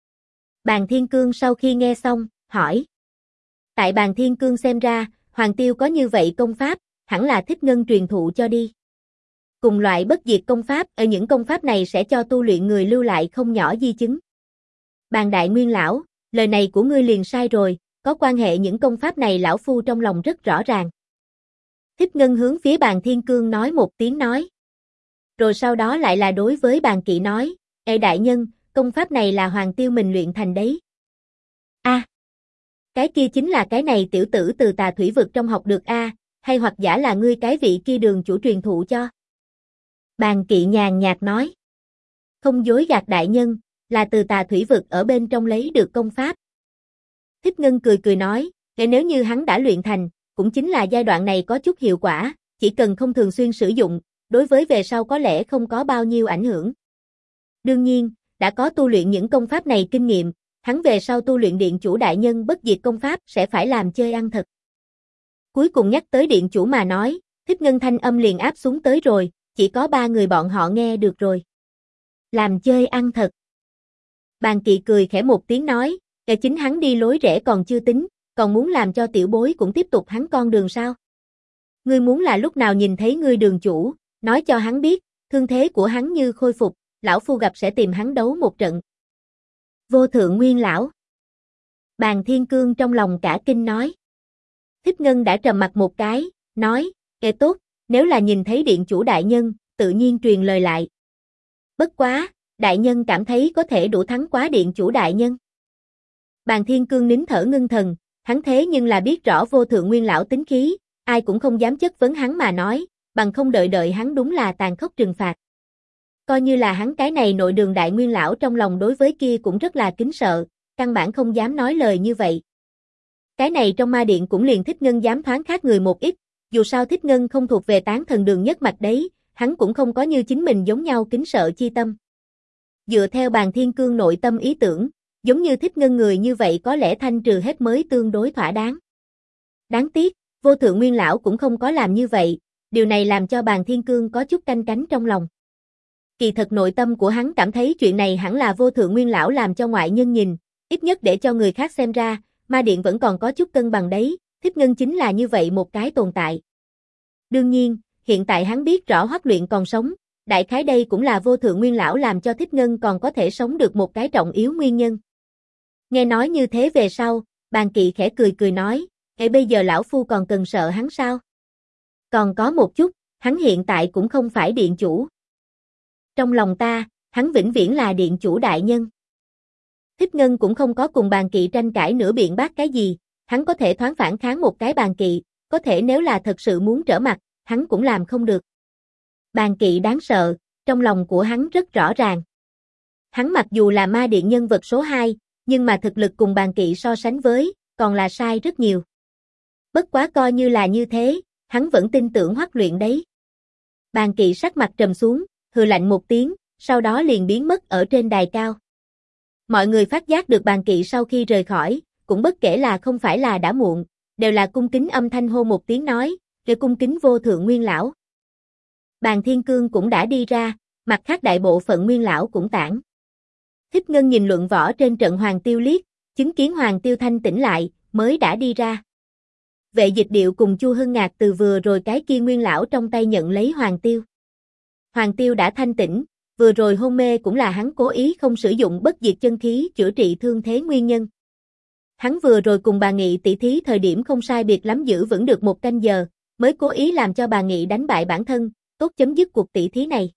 Bàn Thiên Cương sau khi nghe xong, hỏi. Tại Bàn Thiên Cương xem ra, Hoàng Tiêu có như vậy công pháp, hẳn là Thích Ngân truyền thụ cho đi. Cùng loại bất diệt công pháp, ở những công pháp này sẽ cho tu luyện người lưu lại không nhỏ di chứng. Bàn đại nguyên lão, lời này của ngươi liền sai rồi, có quan hệ những công pháp này lão phu trong lòng rất rõ ràng. Thích Ngân hướng phía Bàn Thiên Cương nói một tiếng nói. Rồi sau đó lại là đối với Bàn Kỵ nói, Ê đại nhân, công pháp này là Hoàng Tiêu mình luyện thành đấy. Cái kia chính là cái này tiểu tử từ Tà Thủy Vực trong học được hay hoặc giả là ngươi cái vị kia đường chủ truyền thụ cho. Bàn Kỵ nhàn nhạt nói. Không dối gạt đại nhân, là từ Tà Thủy Vực ở bên trong lấy được công pháp. Thích Ngân cười cười nói, nếu như hắn đã luyện thành, cũng chính là giai đoạn này có chút hiệu quả, chỉ cần không thường xuyên sử dụng, đối với về sau có lẽ không có bao nhiêu ảnh hưởng. Đương nhiên, đã có tu luyện những công pháp này kinh nghiệm, hắn về sau tu luyện điện chủ đại nhân bất diệt công pháp sẽ phải làm chơi ăn thật. Cuối cùng nhắc tới điện chủ mà nói, Thích Ngân thanh âm liền áp xuống tới rồi, chỉ có 3 người bọn họ nghe được rồi. Làm chơi ăn thật. Bàn Kỵ cười khẽ một tiếng nói, chính hắn đi lối rẽ còn chưa tính, còn muốn làm cho tiểu bối cũng tiếp tục hắn con đường sao? Ngươi muốn là lúc nào nhìn thấy ngươi đường chủ, nói cho hắn biết, thương thế của hắn như khôi phục, lão phu gặp sẽ tìm hắn đấu một trận. Vô thượng nguyên lão. Bàn Thiên Cương trong lòng cả kinh nói. Thích Ngân đã trầm mặt một cái, nói, tốt, nếu là nhìn thấy điện chủ đại nhân, tự nhiên truyền lời lại. Bất quá, đại nhân cảm thấy có thể đủ thắng quá điện chủ đại nhân. Bàn Thiên Cương nín thở ngưng thần, hắn thế nhưng là biết rõ vô thượng nguyên lão tính khí, ai cũng không dám chất vấn hắn mà nói, bằng không đợi hắn đúng là tàn khốc trừng phạt. Coi như là hắn cái này nội đường đại nguyên lão trong lòng đối với kia cũng rất là kính sợ, căn bản không dám nói lời như vậy. Cái này trong ma điện cũng liền Thích Ngân dám thoáng khác người một ít, dù sao Thích Ngân không thuộc về tán thần đường nhất mạch đấy, hắn cũng không có như chính mình giống nhau kính sợ chi tâm. Dựa theo Bàn Thiên Cương nội tâm ý tưởng, giống như Thích Ngân người như vậy có lẽ thanh trừ hết mới tương đối thỏa đáng. Đáng tiếc, vô thượng nguyên lão cũng không có làm như vậy, điều này làm cho Bàn Thiên Cương có chút canh cánh trong lòng. Kỳ thật nội tâm của hắn cảm thấy chuyện này hẳn là vô thượng nguyên lão làm cho ngoại nhân nhìn, ít nhất để cho người khác xem ra, ma điện vẫn còn có chút cân bằng đấy, Thích Ngân chính là như vậy một cái tồn tại. Đương nhiên, hiện tại hắn biết rõ Hoắc Luyện còn sống, đại khái đây cũng là vô thượng nguyên lão làm cho Thích Ngân còn có thể sống được một cái trọng yếu nguyên nhân. Nghe nói như thế về sau, Bàn Kỵ khẽ cười cười nói, bây giờ lão phu còn cần sợ hắn sao? Còn có một chút, hắn hiện tại cũng không phải điện chủ. Trong lòng ta, hắn vĩnh viễn là điện chủ đại nhân. Thích Ngân cũng không có cùng Bàn Kỵ tranh cãi nửa biện bác cái gì, hắn có thể thoáng phản kháng một cái Bàn Kỵ, có thể nếu là thật sự muốn trở mặt, hắn cũng làm không được. Bàn Kỵ đáng sợ, trong lòng của hắn rất rõ ràng. Hắn mặc dù là ma điện nhân vật số 2, nhưng mà thực lực cùng Bàn Kỵ so sánh với, còn là sai rất nhiều. Bất quá coi như là như thế, hắn vẫn tin tưởng Hoắc Luyện đấy. Bàn Kỵ sắc mặt trầm xuống, hừ lạnh một tiếng, sau đó liền biến mất ở trên đài cao. Mọi người phát giác được Bàn Kỵ sau khi rời khỏi, cũng bất kể là không phải là đã muộn, đều là cung kính âm thanh hô một tiếng nói, để cung kính vô thượng nguyên lão. Bàn Thiên Cương cũng đã đi ra, mặt khác đại bộ phận nguyên lão cũng tản. Thích Ngân nhìn luận võ trên trận Hoàng Tiêu liếc, chứng kiến Hoàng Tiêu thanh tỉnh lại, mới đã đi ra. Vệ Dịch Điệu cùng Chu Hưng Ngạc từ vừa rồi cái kia nguyên lão trong tay nhận lấy Hoàng Tiêu. Hoàng Tiêu đã thanh tỉnh, vừa rồi hôn mê cũng là hắn cố ý không sử dụng bất diệt chân khí chữa trị thương thế nguyên nhân. Hắn vừa rồi cùng bà Nghị tỷ thí thời điểm không sai biệt lắm giữ vững được 1 canh giờ, mới cố ý làm cho bà Nghị đánh bại bản thân, tốt chấm dứt cuộc tỷ thí này.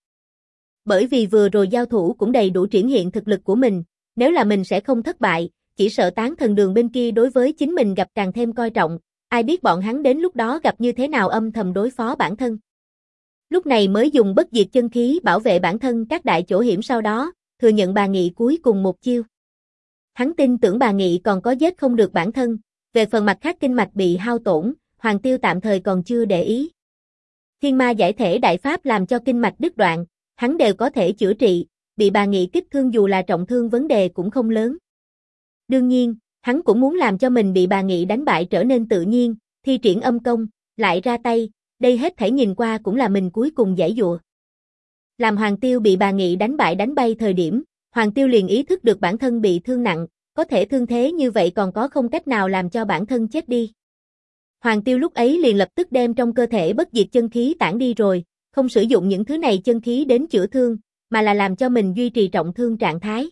Bởi vì vừa rồi giao thủ cũng đầy đủ triển hiện thực lực của mình, nếu là mình sẽ không thất bại, chỉ sợ Tán Thần Đường bên kia đối với chính mình gặp càng thêm coi trọng, ai biết bọn hắn đến lúc đó gặp như thế nào âm thầm đối phó bản thân. Lúc này mới dùng bất diệt chân khí bảo vệ bản thân các đại chỗ hiểm, sau đó, thừa nhận bà Nghị cuối cùng một chiêu. Hắn tin tưởng bà Nghị còn có giết không được bản thân, về phần mặt khác kinh mạch bị hao tổn, Hoàng Tiêu tạm thời còn chưa để ý. Thiên ma giải thể đại pháp làm cho kinh mạch đứt đoạn, hắn đều có thể chữa trị, bị bà Nghị kích thương dù là trọng thương vấn đề cũng không lớn. Đương nhiên, hắn cũng muốn làm cho mình bị bà Nghị đánh bại trở nên tự nhiên, thi triển âm công, lại ra tay, đây hết thảy nhìn qua cũng là mình cuối cùng giãy giụa. Làm Hoàng Tiêu bị bà Nghị đánh bại đánh bay thời điểm, Hoàng Tiêu liền ý thức được bản thân bị thương nặng, có thể thương thế như vậy còn có không cách nào làm cho bản thân chết đi. Hoàng Tiêu lúc ấy liền lập tức đem trong cơ thể bất diệt chân khí tản đi rồi, không sử dụng những thứ này chân khí đến chữa thương, mà là làm cho mình duy trì trọng thương trạng thái.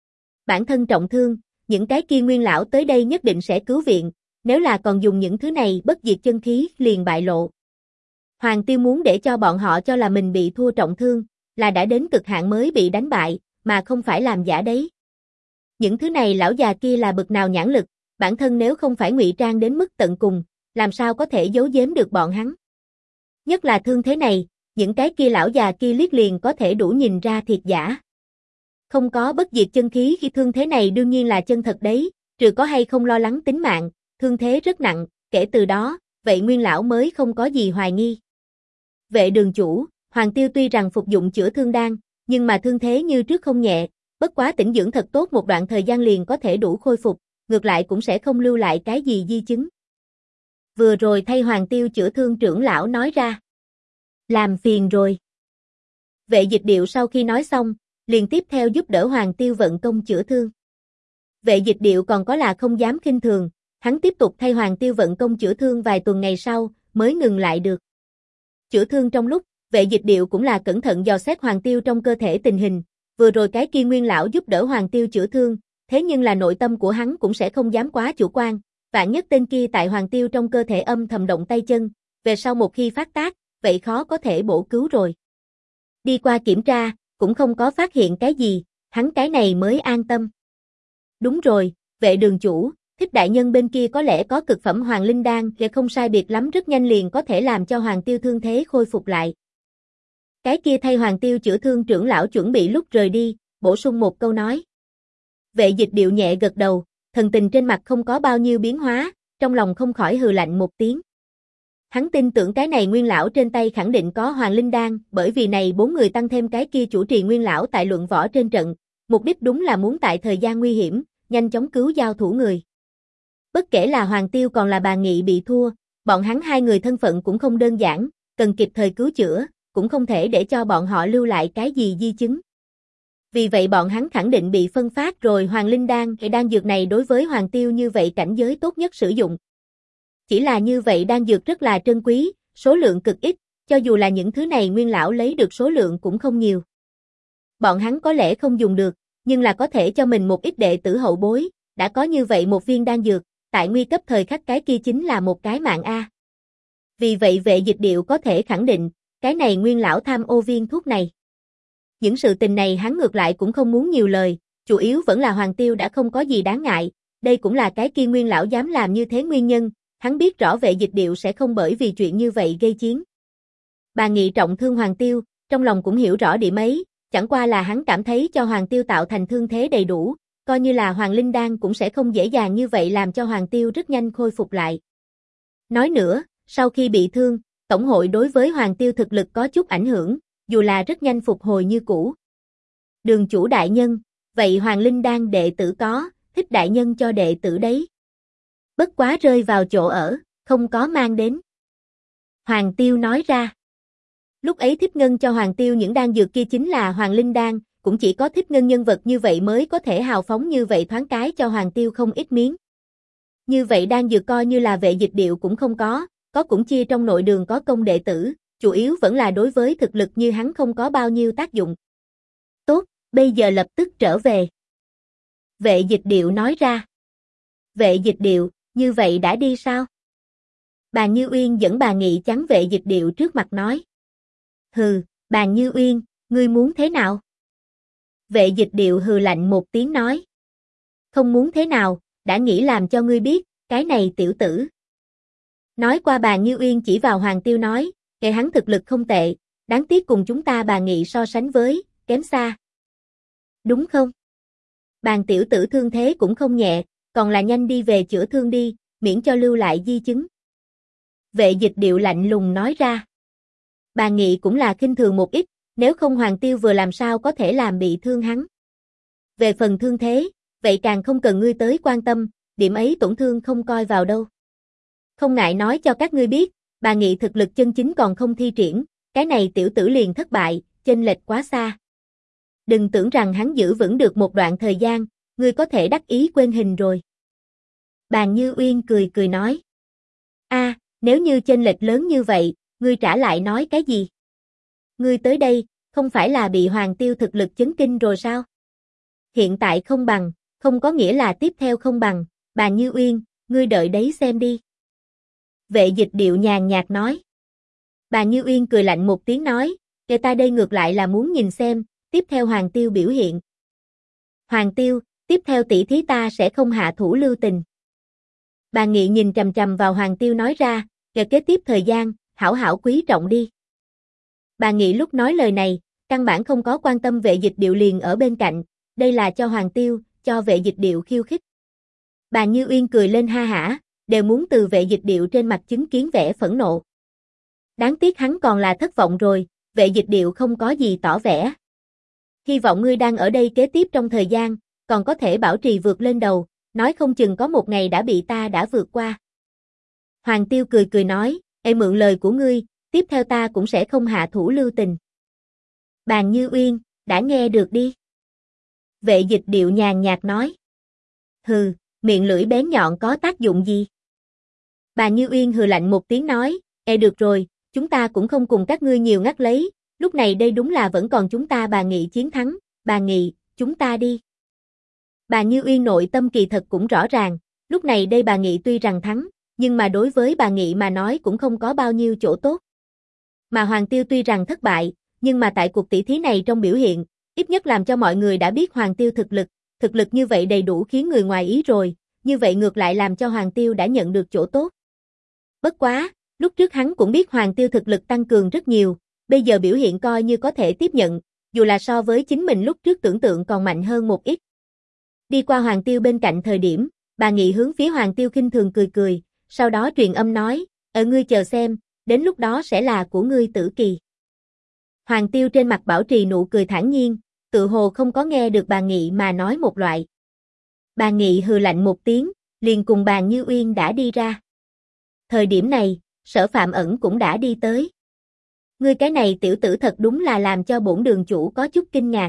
Bản thân trọng thương, những cái kia nguyên lão tới đây nhất định sẽ cứu viện, nếu là còn dùng những thứ này bất diệt chân khí liền bại lộ. Hoàng Tiêu muốn để cho bọn họ cho là mình bị thua trọng thương, là đã đến cực hạn mới bị đánh bại, mà không phải làm giả đấy. Những thứ này lão già kia là bực nào nhãn lực, bản thân nếu không phải ngụy trang đến mức tận cùng, làm sao có thể giấu giếm được bọn hắn. Nhất là thương thế này, những cái kia lão già kia liếc liền có thể đủ nhìn ra thiệt giả. Không có bất diệt chân khí khi thương thế này đương nhiên là chân thật đấy, trừ có hay không lo lắng tính mạng, thương thế rất nặng, kể từ đó, vậy nguyên lão mới không có gì hoài nghi. Vệ Đường chủ, Hoàng Tiêu tuy rằng phục dụng chữa thương đan, nhưng mà thương thế như trước không nhẹ, bất quá tĩnh dưỡng thật tốt một đoạn thời gian liền có thể đủ khôi phục, ngược lại cũng sẽ không lưu lại cái gì di chứng. Vừa rồi thay Hoàng Tiêu chữa thương trưởng lão nói ra. Làm phiền rồi. Vệ Dịch Điệu sau khi nói xong, liền tiếp theo giúp đỡ Hoàng Tiêu vận công chữa thương. Vệ Dịch Điệu còn có là không dám khinh thường, hắn tiếp tục thay Hoàng Tiêu vận công chữa thương vài tuần ngày sau, mới ngừng lại được. Chữa thương trong lúc, Vệ Dịch Điệu cũng là cẩn thận dò xét Hoàng Tiêu trong cơ thể tình hình, vừa rồi cái kia nguyên lão giúp đỡ Hoàng Tiêu chữa thương, thế nhưng là nội tâm của hắn cũng sẽ không dám quá chủ quan, vạn nhất tên kia tại Hoàng Tiêu trong cơ thể âm thầm động tay chân, về sau một khi phát tác, vậy khó có thể bổ cứu rồi. Đi qua kiểm tra, cũng không có phát hiện cái gì, hắn cái này mới an tâm. Đúng rồi, Vệ Đường chủ, Thích đại nhân bên kia có lẽ có cực phẩm Hoàng Linh Đan, để không sai biệt lắm rất nhanh liền có thể làm cho Hoàng Tiêu thương thế khôi phục lại. Cái kia thay Hoàng Tiêu chữa thương trưởng lão chuẩn bị lúc rời đi, bổ sung một câu nói. Vệ Dịch Điệu nhẹ gật đầu, thần tình trên mặt không có bao nhiêu biến hóa, trong lòng không khỏi hừ lạnh một tiếng. Hắn tin tưởng cái này nguyên lão trên tay khẳng định có Hoàng Linh Đan, bởi vì này 4 người tăng thêm cái kia chủ trì nguyên lão tại luận võ trên trận, mục đích đúng là muốn tại thời gian nguy hiểm, nhanh chóng cứu giao thủ người. Bất kể là Hoàng Tiêu còn là bà Nghị bị thua, bọn hắn hai người thân phận cũng không đơn giản, cần kịp thời cứu chữa, cũng không thể để cho bọn họ lưu lại cái gì di chứng. Vì vậy bọn hắn khẳng định bị phân phát rồi Hoàng Linh Đan, đan dược này đối với Hoàng Tiêu như vậy cảnh giới tốt nhất sử dụng. Chỉ là như vậy đan dược rất là trân quý, số lượng cực ít, Cho dù là những thứ này Nguyên lão lấy được số lượng cũng không nhiều. Bọn hắn có lẽ không dùng được, nhưng là có thể cho mình một ít đệ tử hậu bối, đã có như vậy một viên đan dược, tại nguy cấp thời khắc cái kia chính là một cái mạng a. Vì vậy Vệ Dịch Điệu có thể khẳng định, cái này Nguyên lão tham ô viên thuốc này. Những sự tình này hắn ngược lại cũng không muốn nhiều lời, chủ yếu vẫn là Hoàng Tiêu đã không có gì đáng ngại, đây cũng là cái kia Nguyên lão dám làm như thế nguyên nhân, hắn biết rõ Vệ Dịch Điệu sẽ không bởi vì chuyện như vậy gây chiến. Bà Nghị trọng thương Hoàng Tiêu, trong lòng cũng hiểu rõ điểm ấy, chẳng qua là hắn cảm thấy cho Hoàng Tiêu tạo thành thương thế đầy đủ, coi như là Hoàng Linh Đan cũng sẽ không dễ dàng như vậy làm cho Hoàng Tiêu rất nhanh khôi phục lại. Nói nữa, sau khi bị thương, Tổng hội đối với Hoàng Tiêu thực lực có chút ảnh hưởng, dù là rất nhanh phục hồi như cũ. Đường chủ đại nhân, vậy Hoàng Linh Đan đệ tử có, Thích đại nhân cho đệ tử đấy. Bất quá rơi vào chỗ ở, không có mang đến. Hoàng Tiêu nói ra. Lúc ấy Thích Ngân cho Hoàng Tiêu những đan dược kia chính là Hoàng Linh Đan, cũng chỉ có Thích Ngân nhân vật như vậy mới có thể hào phóng như vậy thoáng cái cho Hoàng Tiêu không ít miếng. Như vậy đan dược coi như là Vệ Dịch Điệu cũng không có cũng chia trong nội đường có công đệ tử, chủ yếu vẫn là đối với thực lực như hắn không có bao nhiêu tác dụng. Tốt, bây giờ lập tức trở về. Vệ Dịch Điệu nói ra. Vệ Dịch Điệu, như vậy đã đi sao? Bàn Như Uyên dẫn bà Nghị chắn Vệ Dịch Điệu trước mặt nói. Hừ, Bàn Như Uyên, ngươi muốn thế nào? Vệ Dịch Điệu hừ lạnh một tiếng nói. Không muốn thế nào, đã nghĩ làm cho ngươi biết, cái này tiểu tử. Nói qua Bàn Như Uyên chỉ vào Hoàng Tiêu nói, kẻ hắn thực lực không tệ, đáng tiếc cùng chúng ta bà Nghị so sánh với, kém xa. Đúng không? Bàn tiểu tử thương thế cũng không nhẹ, còn là nhanh đi về chữa thương đi, miễn cho lưu lại di chứng. Vệ Dịch Điệu lạnh lùng nói ra. Bà Nghị cũng là khinh thường một ít, nếu không Hoàng Tiêu vừa làm sao có thể làm bị thương hắn. Về phần thương thế, vậy càng không cần ngươi tới quan tâm, điểm ấy tổn thương không coi vào đâu. Không ngại nói cho các ngươi biết, bà Nghị thực lực chân chính còn không thi triển, cái này tiểu tử liền thất bại, chênh lệch quá xa. Đừng tưởng rằng hắn giữ vững được một đoạn thời gian, ngươi có thể đắc ý quên hình rồi. Bàn Như Uyên cười cười nói. Nếu như chênh lệch lớn như vậy, ngươi trả lại nói cái gì? Ngươi tới đây, không phải là bị Hoàng Tiêu thực lực chấn kinh rồi sao? Hiện tại không bằng, không có nghĩa là tiếp theo không bằng, Bàn Như Uyên, ngươi đợi đấy xem đi. Vệ Dịch Điệu nhàn nhạt nói. Bàn Như Uyên cười lạnh một tiếng nói, kể ta đây ngược lại là muốn nhìn xem, tiếp theo Hoàng Tiêu biểu hiện. Hoàng Tiêu, tiếp theo tỷ thí ta sẽ không hạ thủ lưu tình. Bà Nghị nhìn chằm chằm vào Hoàng Tiêu nói ra, kế tiếp thời gian, hảo hảo quý trọng đi. Bà Nghị lúc nói lời này, căn bản không có quan tâm Vệ Dịch Điệu liền ở bên cạnh, đây là cho Hoàng Tiêu, cho Vệ Dịch Điệu khiêu khích. Bà Như Uyên cười lên ha hả, đều muốn từ Vệ Dịch Điệu trên mặt chứng kiến vẻ phẫn nộ. Đáng tiếc hắn còn là thất vọng rồi, Vệ Dịch Điệu không có gì tỏ vẻ. Hy vọng ngươi đang ở đây kế tiếp trong thời gian, còn có thể bảo trì vượt lên đầu, nói không chừng có một ngày đã bị ta đã vượt qua. Hoàng Tiêu cười cười nói, mượn lời của ngươi, tiếp theo ta cũng sẽ không hạ thủ lưu tình. Bàn Như Uyên, đã nghe được đi. Vệ Dịch Điệu nhàn nhạt nói. Hừ, miệng lưỡi bén nhọn có tác dụng gì? Bàn Như Uyên hừ lạnh một tiếng nói, được rồi, chúng ta cũng không cùng các ngươi nhiều ngắt lấy, lúc này đây đúng là vẫn còn chúng ta bà Nghị chiến thắng, bà Nghị, chúng ta đi. Bà Như Uyên nội tâm kỳ thật cũng rõ ràng, lúc này đây bà Nghị tuy rằng thắng, nhưng mà đối với bà Nghị mà nói cũng không có bao nhiêu chỗ tốt. Mà Hoàng Tiêu tuy rằng thất bại, nhưng mà tại cuộc tỷ thí này trong biểu hiện, ít nhất làm cho mọi người đã biết Hoàng Tiêu thực lực như vậy đầy đủ khiến người ngoài ý rồi, như vậy ngược lại làm cho Hoàng Tiêu đã nhận được chỗ tốt. Bất quá, lúc trước hắn cũng biết Hoàng Tiêu thực lực tăng cường rất nhiều, bây giờ biểu hiện coi như có thể tiếp nhận, dù là so với chính mình lúc trước tưởng tượng còn mạnh hơn một ít. Đi qua Hoàng Tiêu bên cạnh thời điểm, bà Nghị hướng phía Hoàng Tiêu khinh thường cười cười, sau đó truyền âm nói, ngươi chờ xem, đến lúc đó sẽ là của ngươi tử kỳ. Hoàng Tiêu trên mặt bảo trì nụ cười thản nhiên, tự hồ không có nghe được bà Nghị mà nói một loại. Bà Nghị hừ lạnh một tiếng, liền cùng Bàn Như Uyên đã đi ra. Thời điểm này, Sở Phạm Ẩn cũng đã đi tới. Ngươi cái này tiểu tử thật đúng là làm cho bổn đường chủ có chút kinh ngạc.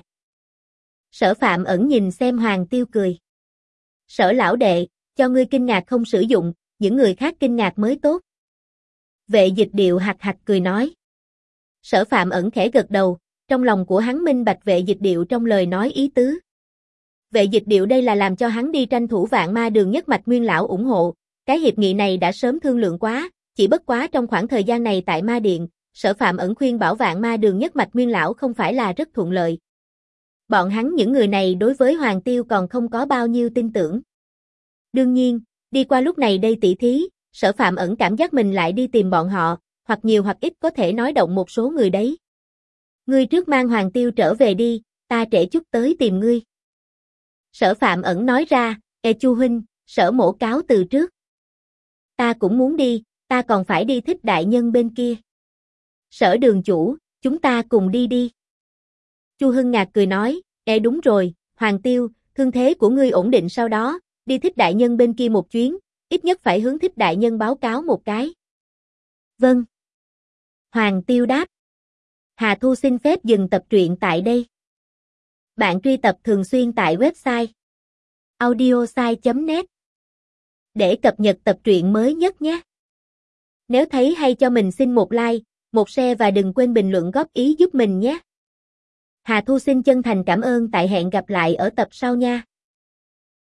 Sở Phạm Ẩn nhìn xem Hoàng Tiêu cười. Sở lão đệ, cho ngươi kinh ngạc không sử dụng, những người khác kinh ngạc mới tốt. Vệ Dịch Điệu hạch hạch cười nói. Sở Phạm Ẩn khẽ gật đầu, trong lòng của hắn minh bạch Vệ Dịch Điệu trong lời nói ý tứ. Vệ Dịch Điệu đây là làm cho hắn đi tranh thủ Vạn Ma Đường nhất mạch nguyên lão ủng hộ, cái hiệp nghị này đã sớm thương lượng quá, chỉ bất quá trong khoảng thời gian này tại Ma Điện, Sở Phạm Ẩn khuyên bảo Vạn Ma Đường nhất mạch nguyên lão không phải là rất thuận lợi. Bọn hắn những người này đối với Hoàng Tiêu còn không có bao nhiêu tin tưởng. Đương nhiên, đi qua lúc này đây tỷ thí, Sở Phạm Ẩn cảm giác mình lại đi tìm bọn họ, hoặc nhiều hoặc ít có thể nói động một số người đấy. Ngươi trước mang Hoàng Tiêu trở về đi, ta trễ chút tới tìm ngươi. Sở Phạm Ẩn nói ra, Chu huynh, Sở mỗ cáo từ trước. Ta cũng muốn đi, ta còn phải đi Thích đại nhân bên kia. Sở đường chủ, chúng ta cùng đi đi. Chu Hưng Ngạc cười nói, đúng rồi, Hoàng Tiêu, thương thế của ngươi ổn định sau đó, đi Thích đại nhân bên kia một chuyến, ít nhất phải hướng Thích đại nhân báo cáo một cái. Vâng. Hoàng Tiêu đáp. Hà Thu xin phép dừng tập truyện tại đây. Bạn truy tập thường xuyên tại website audiosai.net để cập nhật tập truyện mới nhất nhé. Nếu thấy hay cho mình xin một like, một share và đừng quên bình luận góp ý giúp mình nhé. Hà Thu xin chân thành cảm ơn, tại hẹn gặp lại ở tập sau nha.